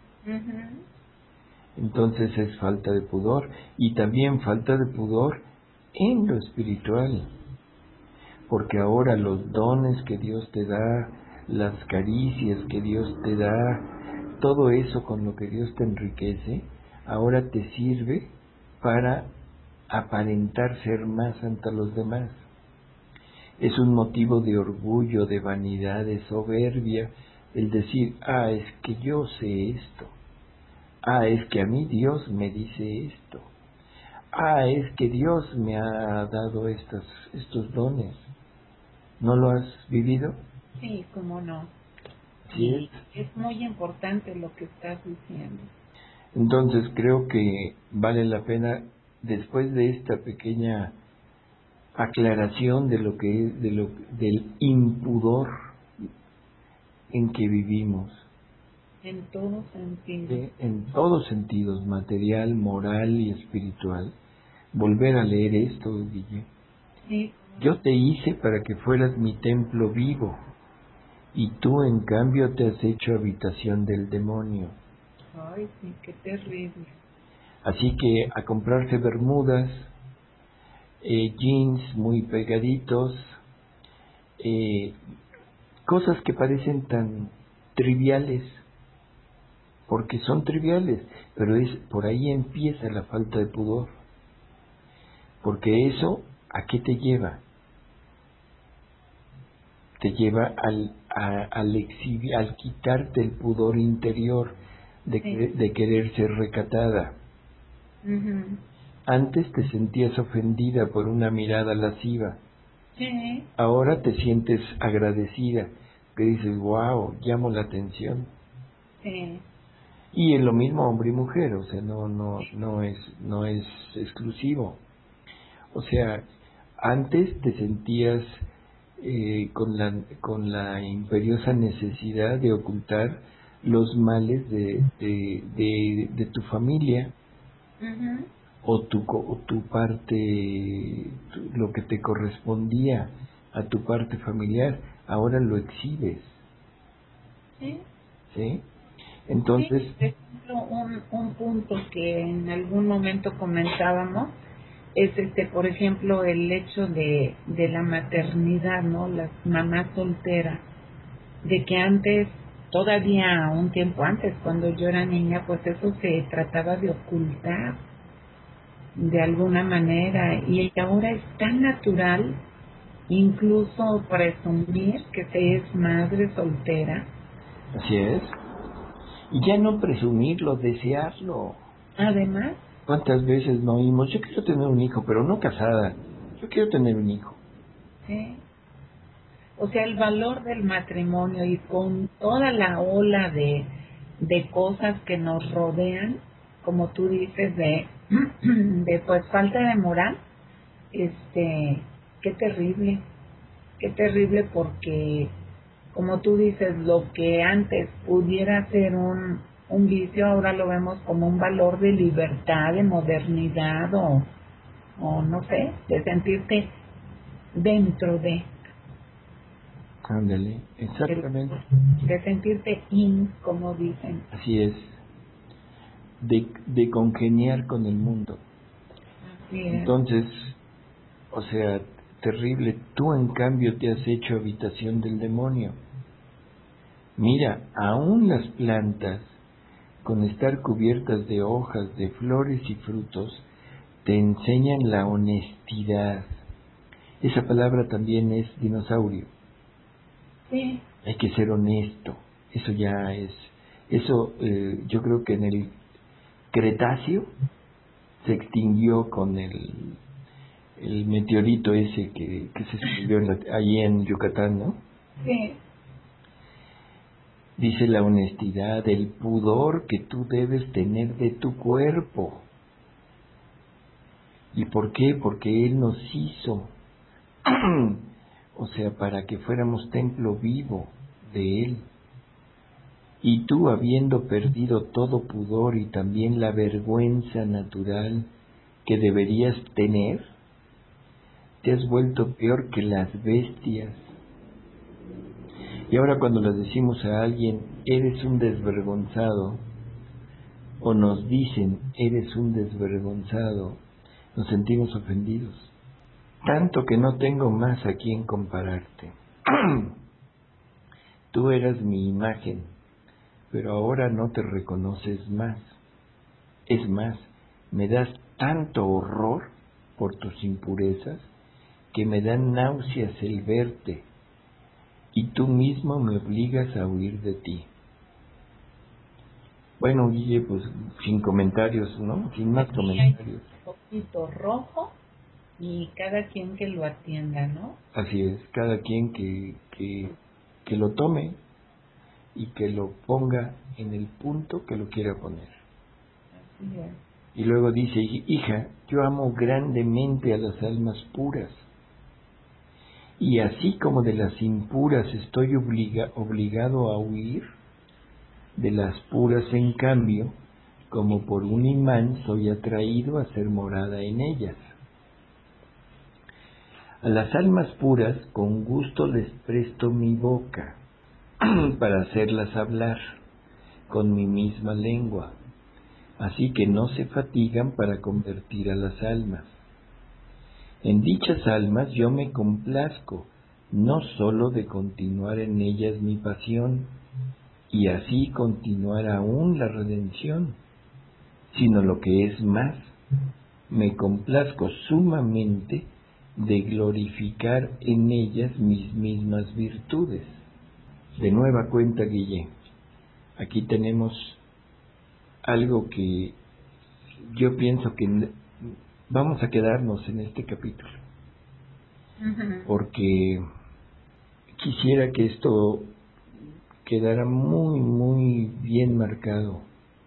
Entonces es falta de pudor, y también falta de pudor en lo espiritual, porque ahora los dones que Dios te da, las caricias que Dios te da, todo eso con lo que Dios te enriquece, ahora te sirve para aparentar ser más ante los demás. Es un motivo de orgullo, de vanidad, de soberbia, el decir, es que yo sé esto, es que a mí Dios me dice esto, es que Dios me ha dado estos dones. ¿No lo has vivido? Sí, cómo no. Sí. Es muy importante lo que estás diciendo. Entonces creo que vale la pena, después de esta pequeña aclaración de lo que es del impudor en que vivimos, en todos sentidos, en todos sentidos, material, moral y espiritual, volver a leer esto, Guille. Sí. Yo te hice para que fueras mi templo vivo, y tú en cambio te has hecho habitación del demonio. Ay, sí, qué terrible. Así que a comprarse bermudas, jeans muy pegaditos, cosas que parecen tan triviales, porque son triviales, pero por ahí empieza la falta de pudor, porque eso, ¿a qué te lleva? Te lleva al quitarte el pudor interior de querer ser recatada. Antes te sentías ofendida por una mirada lasciva. Sí. Ahora te sientes agradecida que dices, wow, llamo la atención. Sí. Y es lo mismo hombre y mujer, o sea, no es exclusivo. O sea, antes te sentías con la imperiosa necesidad de ocultar los males de tu familia, Ujú. o tu parte, lo que te correspondía a tu parte familiar, ahora lo exhibes, Sí. ¿sí? Sí, Entonces, por ejemplo, un punto que en algún momento comentábamos es por ejemplo, el hecho de la maternidad, ¿no? Las mamás solteras, de que antes, todavía un tiempo antes, cuando yo era niña, pues eso se trataba de ocultar de alguna manera, y ahora es tan natural, incluso presumir que se es madre soltera. así es. Y ya no presumirlo, desearlo. Además, ¿Cuántas veces no oímos, yo quiero tener un hijo, pero no casada, yo quiero tener un hijo? ¿sí? O sea, el valor del matrimonio, y con toda la ola de cosas que nos rodean, como tú dices, de pues falta de moral, qué terrible, porque como tú dices, lo que antes pudiera ser un vicio, ahora lo vemos como un valor de libertad, de modernidad, o no sé, de sentirte dentro Ándale, de, exactamente. de sentirte como dicen. Así es, de congeniar con el mundo. Así es. Entonces, o sea, terrible, tú en cambio te has hecho habitación del demonio. Mira, aún las plantas, con estar cubiertas de hojas, de flores y frutos, te enseñan la honestidad. Esa palabra también es dinosaurio. Sí, Hay que ser honesto. Eso ya es. Eso yo creo que en el Cretáceo se extinguió con el meteorito ese que se estrelló allí en Yucatán, ¿no? sí, Dice la honestidad, el pudor que tú debes tener de tu cuerpo. ¿Y por qué? Porque Él nos hizo, o sea, para que fuéramos templo vivo de Él. Y tú, habiendo perdido todo pudor y también la vergüenza natural que deberías tener, te has vuelto peor que las bestias. Y ahora cuando le decimos a alguien, eres un desvergonzado, o nos dicen, eres un desvergonzado, nos sentimos ofendidos. Tanto que no tengo más a quien compararte. Tú eras mi imagen, pero ahora no te reconoces más. Es más, me das tanto horror por tus impurezas que me dan náuseas el verte, y tú mismo me obligas a huir de ti. Bueno, Guille, pues sin comentarios, ¿no? Sin más aquí hay comentarios. un poquito rojo, y cada quien que lo atienda, ¿no? Así es, cada quien que lo tome y que lo ponga en el punto que lo quiera poner. Así es. Y luego dice, hija, yo amo grandemente a las almas puras, y así como de las impuras estoy obligado a huir, de las puras en cambio, como por un imán soy atraído a ser morada en ellas. A las almas puras con gusto les presto mi boca para hacerlas hablar con mi misma lengua, así que no se fatigan para convertir a las almas. En dichas almas yo me complazco, no sólo de continuar en ellas mi pasión, y así continuar aún la redención, sino lo que es más, me complazco sumamente de glorificar en ellas mis mismas virtudes. De nueva cuenta, Guille, aquí tenemos algo que yo pienso que vamos a quedarnos en este capítulo, Ujú. porque quisiera que esto quedara muy, muy bien marcado.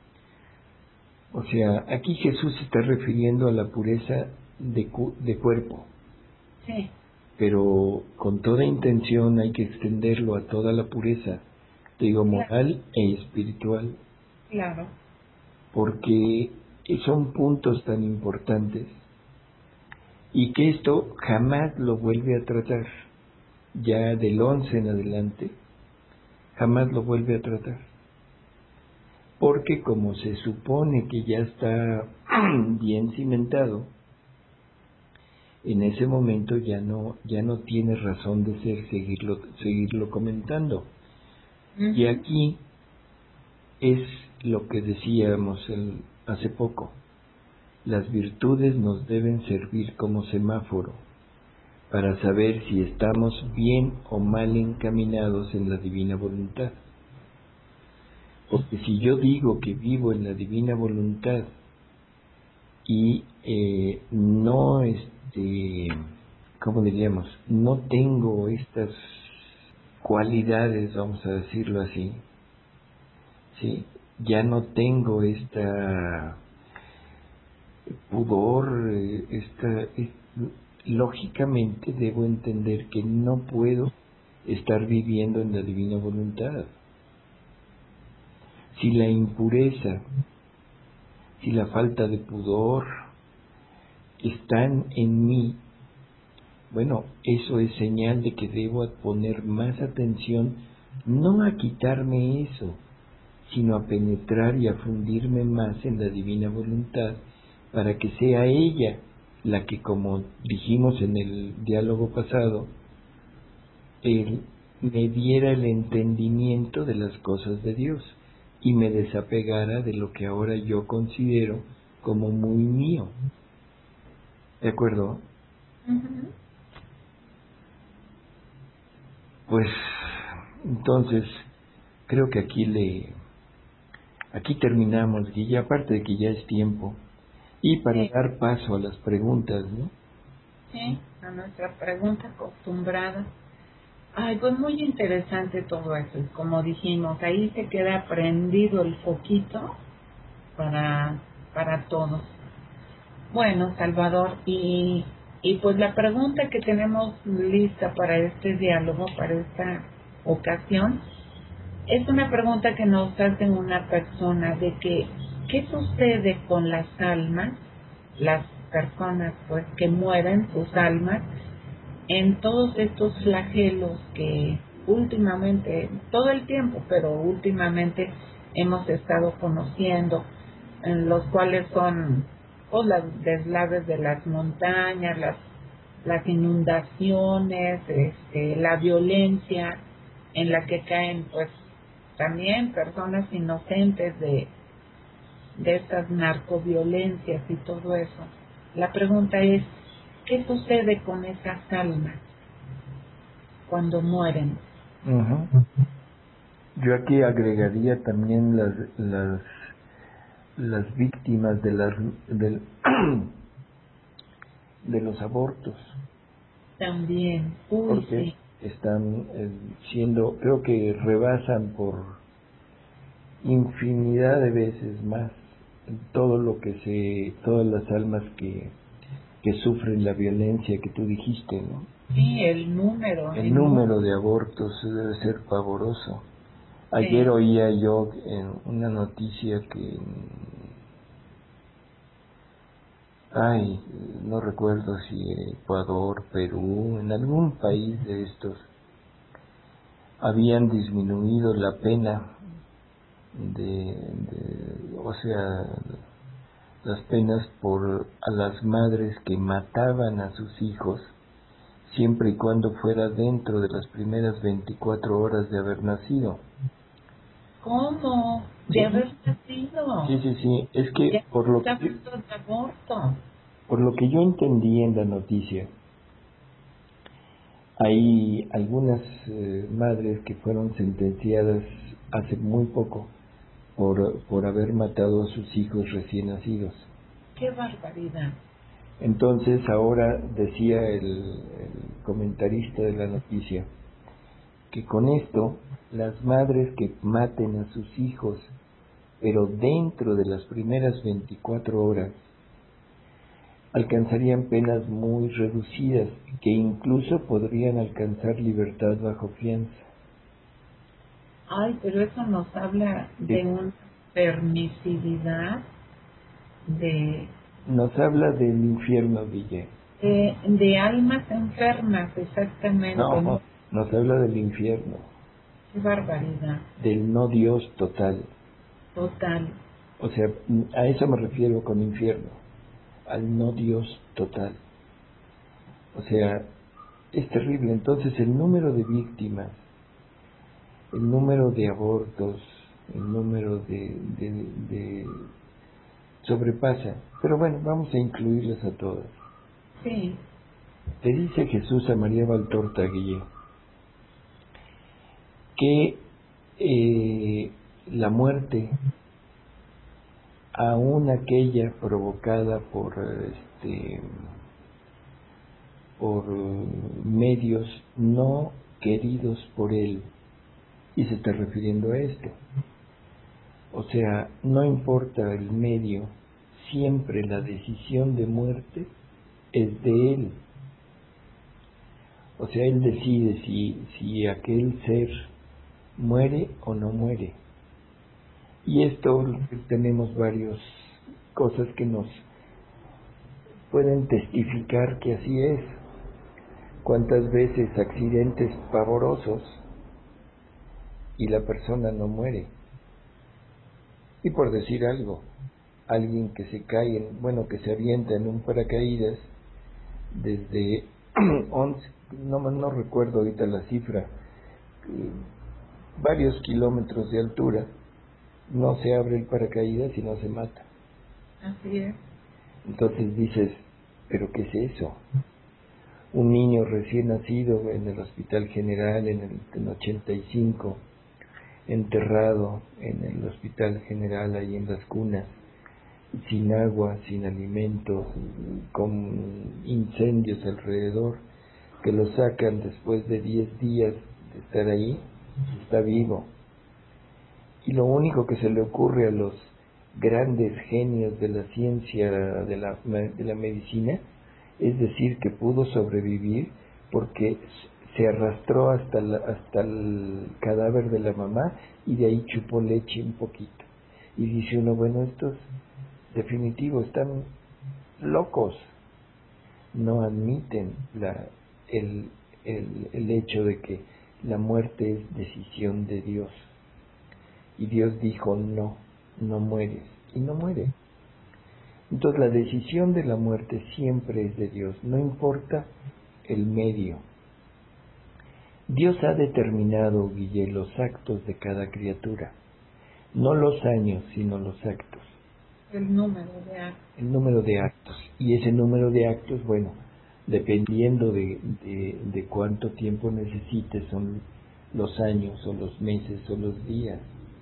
O sea, aquí Jesús se está refiriendo a la pureza de cuerpo, Sí, pero con toda intención hay que extenderlo a toda la pureza, digo, moral e espiritual, claro. porque son puntos tan importantes y que esto jamás lo vuelve a tratar, ya del 11 en adelante, jamás lo vuelve a tratar, porque como se supone que ya está bien cimentado, en ese momento ya no tiene razón de ser seguirlo comentando. Y Ujú. aquí es lo que decíamos hace poco. Las virtudes nos deben servir como semáforo para saber si estamos bien o mal encaminados en la divina voluntad. Porque si yo digo que vivo en la divina voluntad y no, ¿cómo diríamos? No tengo estas cualidades, vamos a decirlo así, ¿sí? Ya no tengo esta pudor, lógicamente debo entender que no puedo estar viviendo en la divina voluntad. Si la impureza, si la falta de pudor están en mí, bueno, eso es señal de que debo poner más atención, no a quitarme eso, sino a penetrar y a fundirme más en la divina voluntad, para que sea ella la que, como dijimos en el diálogo pasado, él me diera el entendimiento de las cosas de Dios y me desapegara de lo que ahora yo considero como muy mío. ¿De acuerdo? Ujú. Pues entonces creo que aquí terminamos, Guilla, aparte de que ya es tiempo, y para Sí, dar paso a las preguntas, ¿no? sí, a nuestra pregunta acostumbrada. Ay, pues muy interesante todo eso. Y como dijimos, ahí se queda prendido el foquito para, para todos. Bueno, Salvador, y pues la pregunta que tenemos lista para este diálogo, para esta ocasión, es una pregunta que nos hace una persona de que, ¿qué sucede con las almas, las personas pues que mueren, sus almas, en todos estos flagelos que últimamente, todo el tiempo, pero últimamente hemos estado conociendo, en los cuales son pues, las deslaves de las montañas, las inundaciones, la violencia en la que caen pues también personas inocentes de estas narcoviolencias y todo eso? La pregunta es, ¿qué sucede con esas almas cuando mueren? Ujú. Yo aquí agregaría también las víctimas del, de los abortos, También, uy, porque sí, están siendo, creo que rebasan por infinidad de veces más todas las almas que sufren la violencia que tú dijiste, ¿no? sí, el número, El número de abortos debe ser pavoroso. Ayer sí, oía yo en una noticia que, no recuerdo si Ecuador, Perú, en algún país de estos, habían disminuido la pena o sea, las penas por a las madres que mataban a sus hijos, siempre y cuando fuera dentro de las primeras 24 horas de haber nacido. ¿cómo? De Sí, haber nacido, sí, sí, sí. Es que ya está hablando de aborto. por lo que yo entendí en la noticia, hay algunas madres que fueron sentenciadas hace muy poco por haber matado a sus hijos recién nacidos. ¡Qué barbaridad! Entonces ahora decía el comentarista de la noticia que con esto las madres que maten a sus hijos, pero dentro de las primeras 24 horas, alcanzarían penas muy reducidas, que incluso podrían alcanzar libertad bajo fianza. Ay, pero eso nos habla de una permisividad, Nos habla del infierno, Guille. de almas enfermas, exactamente. No, nos habla del infierno. Qué barbaridad. Del no Dios total. Total. O sea, a eso me refiero con infierno, al no Dios total. O sea, es terrible. Entonces el número de víctimas, el número de abortos, el número de sobrepasa. Pero bueno, vamos a incluirlas a todas. Sí. Le dice Jesús a María Valtorta, Guille, que la muerte, aun aquella provocada por medios no queridos por él, y se está refiriendo a esto. O sea, no importa el medio, siempre la decisión de muerte es de él. O sea, él decide si aquel ser muere o no muere. Y esto tenemos varias cosas que nos pueden testificar que así es. Cuántas veces accidentes pavorosos y la persona no muere. Y por decir algo, alguien que se cae, que se avienta en un paracaídas desde 11, no recuerdo ahorita la cifra, varios kilómetros de altura, no se abre el paracaídas y no se mata. Así es. Entonces dices, ¿pero qué es eso? Un niño recién nacido en el Hospital General en 85, enterrado en el Hospital General ahí en las cunas, sin agua, sin alimentos, con incendios alrededor, que lo sacan después de 10 días de estar ahí, está vivo. Y lo único que se le ocurre a los grandes genios de la ciencia, de la medicina, es decir que pudo sobrevivir porque se arrastró hasta el cadáver de la mamá y de ahí chupó leche un poquito. Y dice uno, bueno, estos definitivo están locos, no admiten el hecho de que la muerte es decisión de Dios. Y Dios dijo, no mueres, y no muere. Entonces la decisión de la muerte siempre es de Dios, no importa el medio. Dios ha determinado, Guille, los actos de cada criatura, no los años, sino los actos. El número de actos. El número de actos. Y ese número de actos, bueno, dependiendo de cuánto tiempo necesites, son los años o los meses o los días.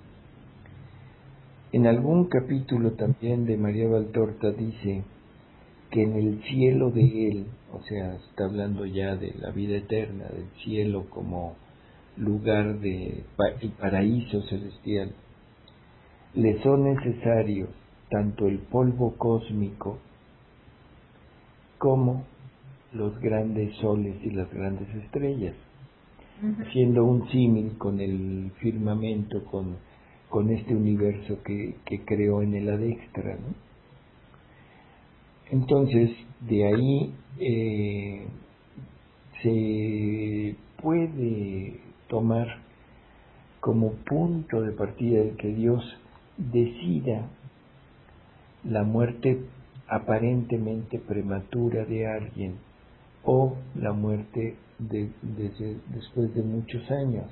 En algún capítulo también de María Valtorta dice que en el cielo de él, o sea, está hablando ya de la vida eterna, del cielo como lugar de el paraíso celestial, le son necesarios tanto el polvo cósmico como los grandes soles y las grandes estrellas, haciendo un símil con el firmamento, con este universo que creó en el Adextra, ¿no? Entonces, de ahí se puede tomar como punto de partida el que Dios decida la muerte aparentemente prematura de alguien o la muerte después de muchos años.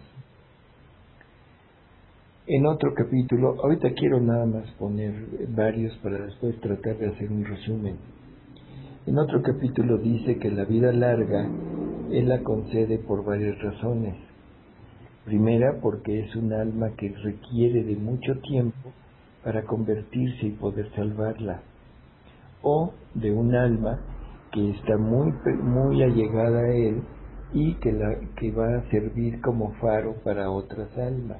En otro capítulo, ahorita quiero nada más poner varios para después tratar de hacer un resumen. En otro capítulo dice que la vida larga Él la concede por varias razones. Primera, porque es un alma que requiere de mucho tiempo para convertirse y poder salvarla. O de un alma que está muy allegada a Él y que va a servir como faro para otras almas.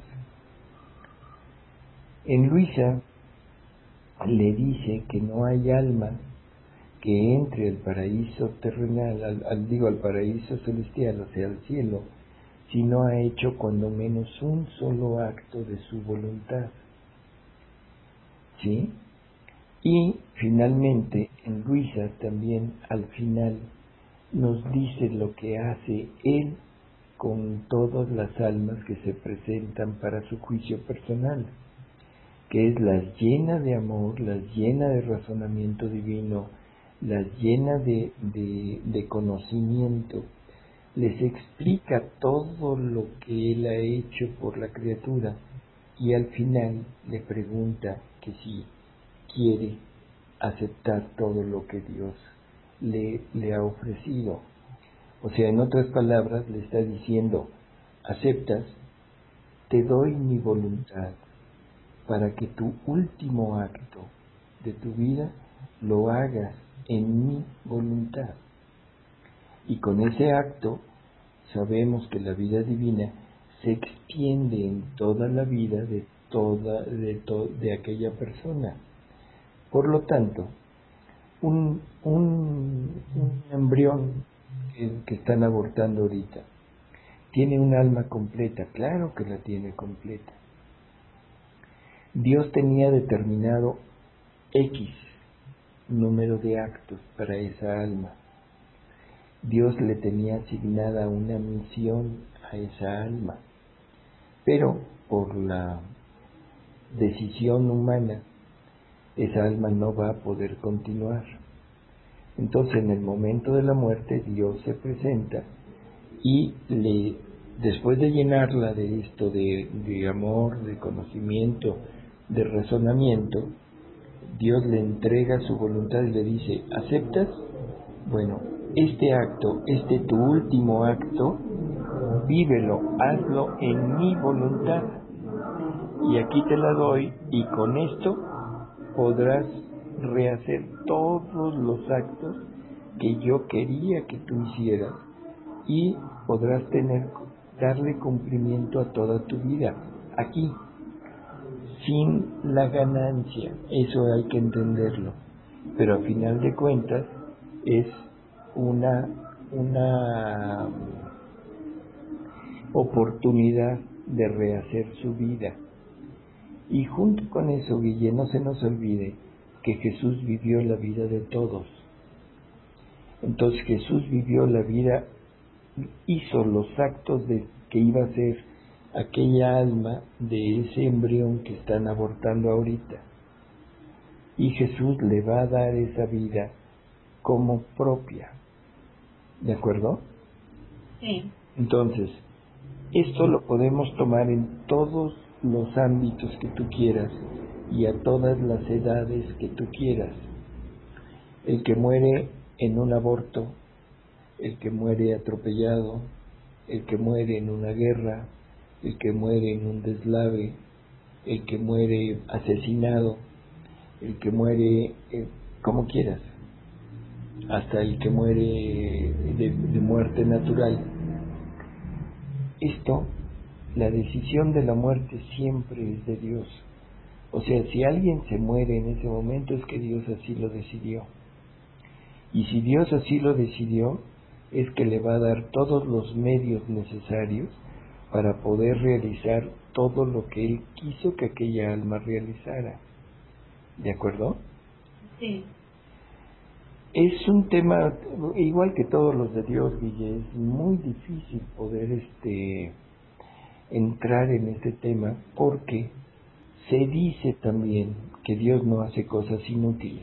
En Luisa le dice que no hay alma que entre al paraíso terrenal, al paraíso celestial, o sea, al cielo, si no ha hecho cuando menos un solo acto de su voluntad. ¿Sí? Y finalmente, en Luisa también al final nos dice lo que hace Él con todas las almas que se presentan para su juicio personal, que es las llena de amor, las llena de razonamiento divino, las llena de conocimiento, les explica todo lo que Él ha hecho por la criatura y al final le pregunta que si quiere aceptar todo lo que Dios le ha ofrecido. O sea, en otras palabras, le está diciendo, aceptas, te doy mi voluntad para que tu último acto de tu vida lo hagas en mi voluntad. Y con ese acto sabemos que la vida divina se extiende en toda la vida de aquella persona. Por lo tanto, un embrión que están abortando ahorita, ¿tiene un alma completa? Claro que la tiene completa. Dios tenía determinado X número de actos para esa alma. Dios le tenía asignada una misión a esa alma, pero por la decisión humana, esa alma no va a poder continuar. Entonces, en el momento de la muerte, Dios se presenta y después de llenarla de esto, de amor, de conocimiento, de razonamiento, Dios le entrega su voluntad y le dice, ¿aceptas? Bueno, este acto, tu último acto, vívelo, hazlo en mi voluntad. Y aquí te la doy, y con esto podrás rehacer todos los actos que yo quería que tú hicieras, y podrás darle cumplimiento a toda tu vida, aquí, sin la ganancia. Eso hay que entenderlo. Pero a final de cuentas, es una oportunidad de rehacer su vida. Y junto con eso, Guille, no se nos olvide que Jesús vivió la vida de todos. Entonces Jesús vivió la vida, hizo los actos que iba a ser aquella alma de ese embrión que están abortando ahorita. Y Jesús le va a dar esa vida como propia. ¿De acuerdo? Sí. Entonces, esto lo podemos tomar en todos los ámbitos que tú quieras y a todas las edades que tú quieras. El que muere en un aborto, el que muere atropellado, el que muere en una guerra, el que muere en un deslave, el que muere asesinado, el que muere como quieras, hasta el que muere de muerte natural. Esto, la decisión de la muerte siempre es de Dios. O sea, si alguien se muere en ese momento es que Dios así lo decidió. Y si Dios así lo decidió, es que le va a dar todos los medios necesarios para poder realizar todo lo que Él quiso que aquella alma realizara. ¿De acuerdo? Sí. Es un tema, igual que todos los de Dios, Guille, es muy difícil poder entrar en este tema, porque se dice también que Dios no hace cosas inútiles,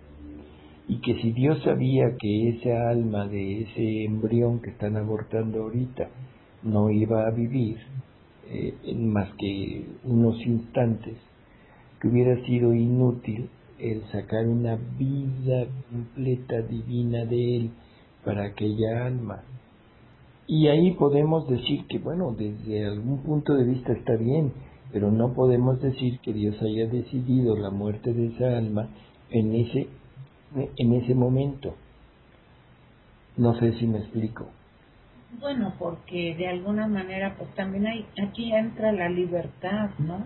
y que si Dios sabía que esa alma de ese embrión que están abortando ahorita no iba a vivir en más que unos instantes, que hubiera sido inútil el sacar una vida completa divina de Él para aquella alma. Y ahí podemos decir que, bueno, desde algún punto de vista está bien, pero no podemos decir que Dios haya decidido la muerte de esa alma en ese momento. No sé si me explico. Bueno, porque de alguna manera, pues también aquí entra la libertad, ¿no?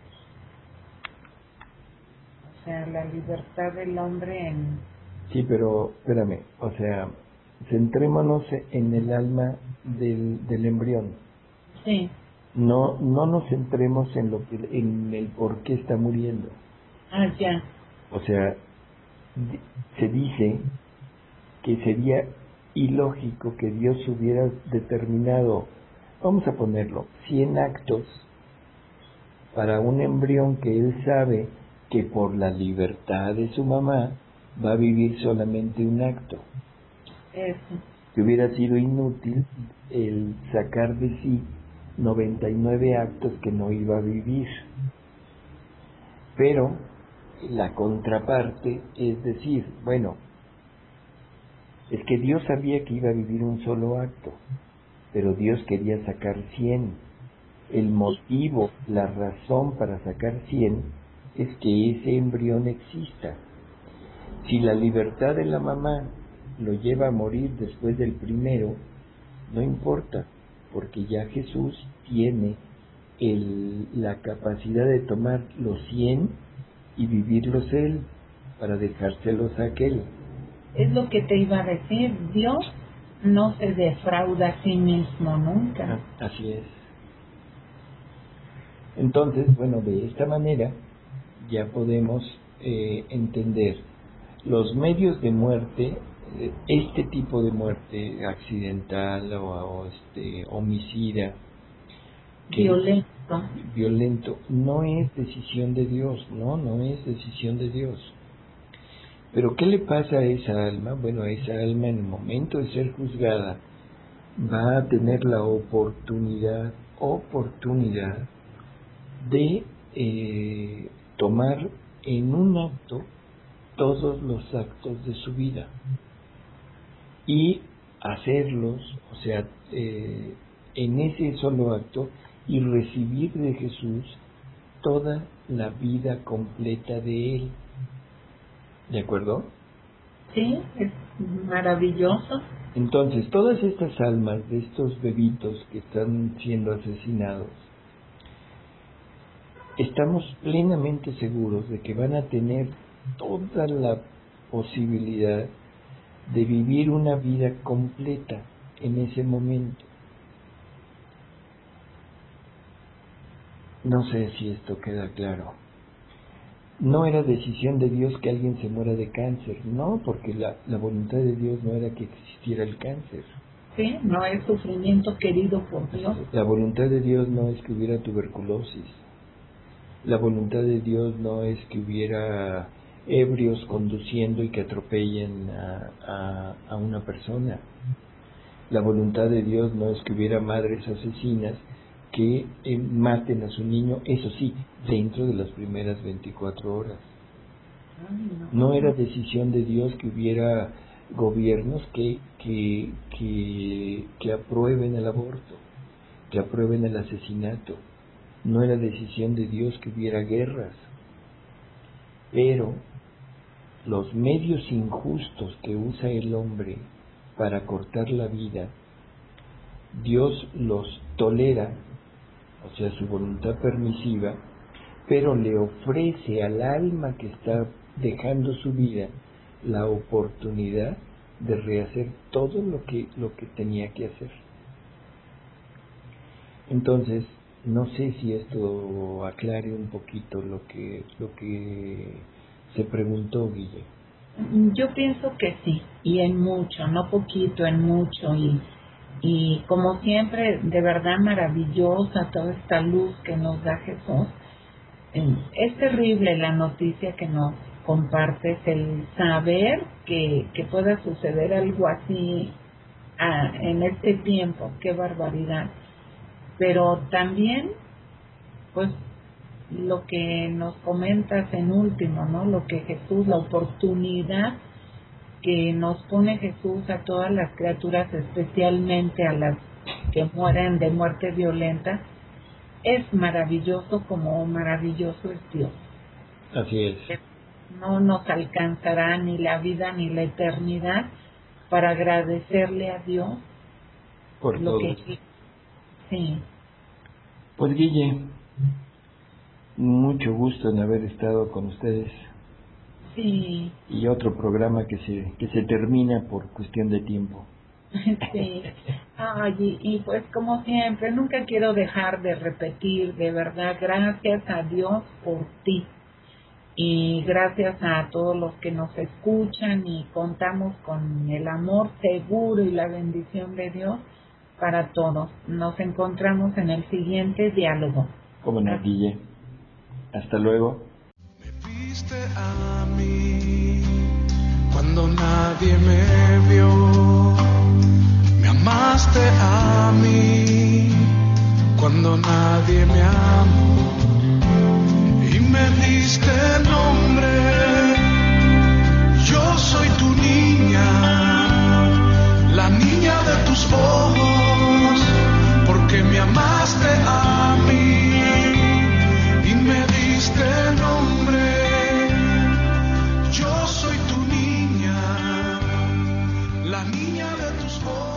O sea, la libertad del hombre en... Sí, pero espérame, o sea, centrémonos en el alma del embrión. Sí. No nos centremos en el por qué está muriendo. Ah, ya. O sea, se dice que sería ilógico que Dios hubiera determinado, vamos a ponerlo, 100 actos para un embrión que él sabe que por la libertad de su mamá va a vivir solamente un acto. Eso. Que hubiera sido inútil el sacar de sí 99 actos que no iba a vivir. Pero la contraparte es decir, bueno, es que Dios sabía que iba a vivir un solo acto, pero Dios quería sacar 100. El motivo, la razón para sacar 100 es que ese embrión exista. Si la libertad de la mamá lo lleva a morir después del primero, no importa, porque ya Jesús tiene la capacidad de tomar los 100 y vivirlos él para dejárselos a aquel. Es lo que te iba a decir, Dios no se defrauda a sí mismo nunca. Así es. Entonces, bueno, de esta manera ya podemos entender los medios de muerte, este tipo de muerte accidental o homicida, violento, no es decisión de Dios, no es decisión de Dios. Pero ¿qué le pasa a esa alma? Bueno, a esa alma en el momento de ser juzgada va a tener la oportunidad de tomar en un acto todos los actos de su vida y hacerlos, o sea, en ese solo acto y recibir de Jesús toda la vida completa de Él. ¿De acuerdo? Sí, es maravilloso. Entonces, todas estas almas de estos bebitos que están siendo asesinados, estamos plenamente seguros de que van a tener toda la posibilidad de vivir una vida completa en ese momento. No sé si esto queda claro. No era decisión de Dios que alguien se muera de cáncer, no, porque la voluntad de Dios no era que existiera el cáncer. Sí, no es sufrimiento querido por Dios. La voluntad de Dios no es que hubiera tuberculosis. La voluntad de Dios no es que hubiera ebrios conduciendo y que atropellen a una persona. La voluntad de Dios no es que hubiera madres asesinas que maten a su niño, eso sí, dentro de las primeras 24 horas. No era decisión de Dios que hubiera gobiernos que aprueben el aborto, que aprueben el asesinato. No era decisión de Dios que hubiera guerras. Pero los medios injustos que usa el hombre para cortar la vida, Dios los tolera, o sea, su voluntad permisiva, pero le ofrece al alma que está dejando su vida la oportunidad de rehacer todo lo que tenía que hacer. Entonces, no sé si esto aclare un poquito lo que se preguntó, Guille. Yo pienso que sí, y en mucho, no poquito, en mucho, y como siempre, de verdad maravillosa toda esta luz que nos da Jesús. Es terrible la noticia que nos compartes, el saber que pueda suceder algo así en este tiempo, qué barbaridad. Pero también, pues, lo que nos comentas en último, ¿no? Lo que Jesús, la oportunidad que nos pone Jesús a todas las criaturas, especialmente a las que mueren de muerte violenta, es maravilloso como maravilloso es Dios. Así es. No nos alcanzará ni la vida ni la eternidad para agradecerle a Dios por lo todos. que sí. Pues Guille, mucho gusto en haber estado con ustedes. Sí. Y otro programa que se termina por cuestión de tiempo. Sí. Ay, y pues como siempre, nunca quiero dejar de repetir, de verdad, gracias a Dios por ti. Y gracias a todos los que nos escuchan, y contamos con el amor seguro y la bendición de Dios para todos. Nos encontramos en el siguiente diálogo. Como no, Guille. Hasta luego. Me viste a mí cuando nadie me vio. Me amaste a mí cuando nadie me amó. Y me diste nombre. Yo soy tu niña, la niña de tus ojos, porque me amaste a mí y me diste nombre. Yo soy tu niña, la niña de tus ojos.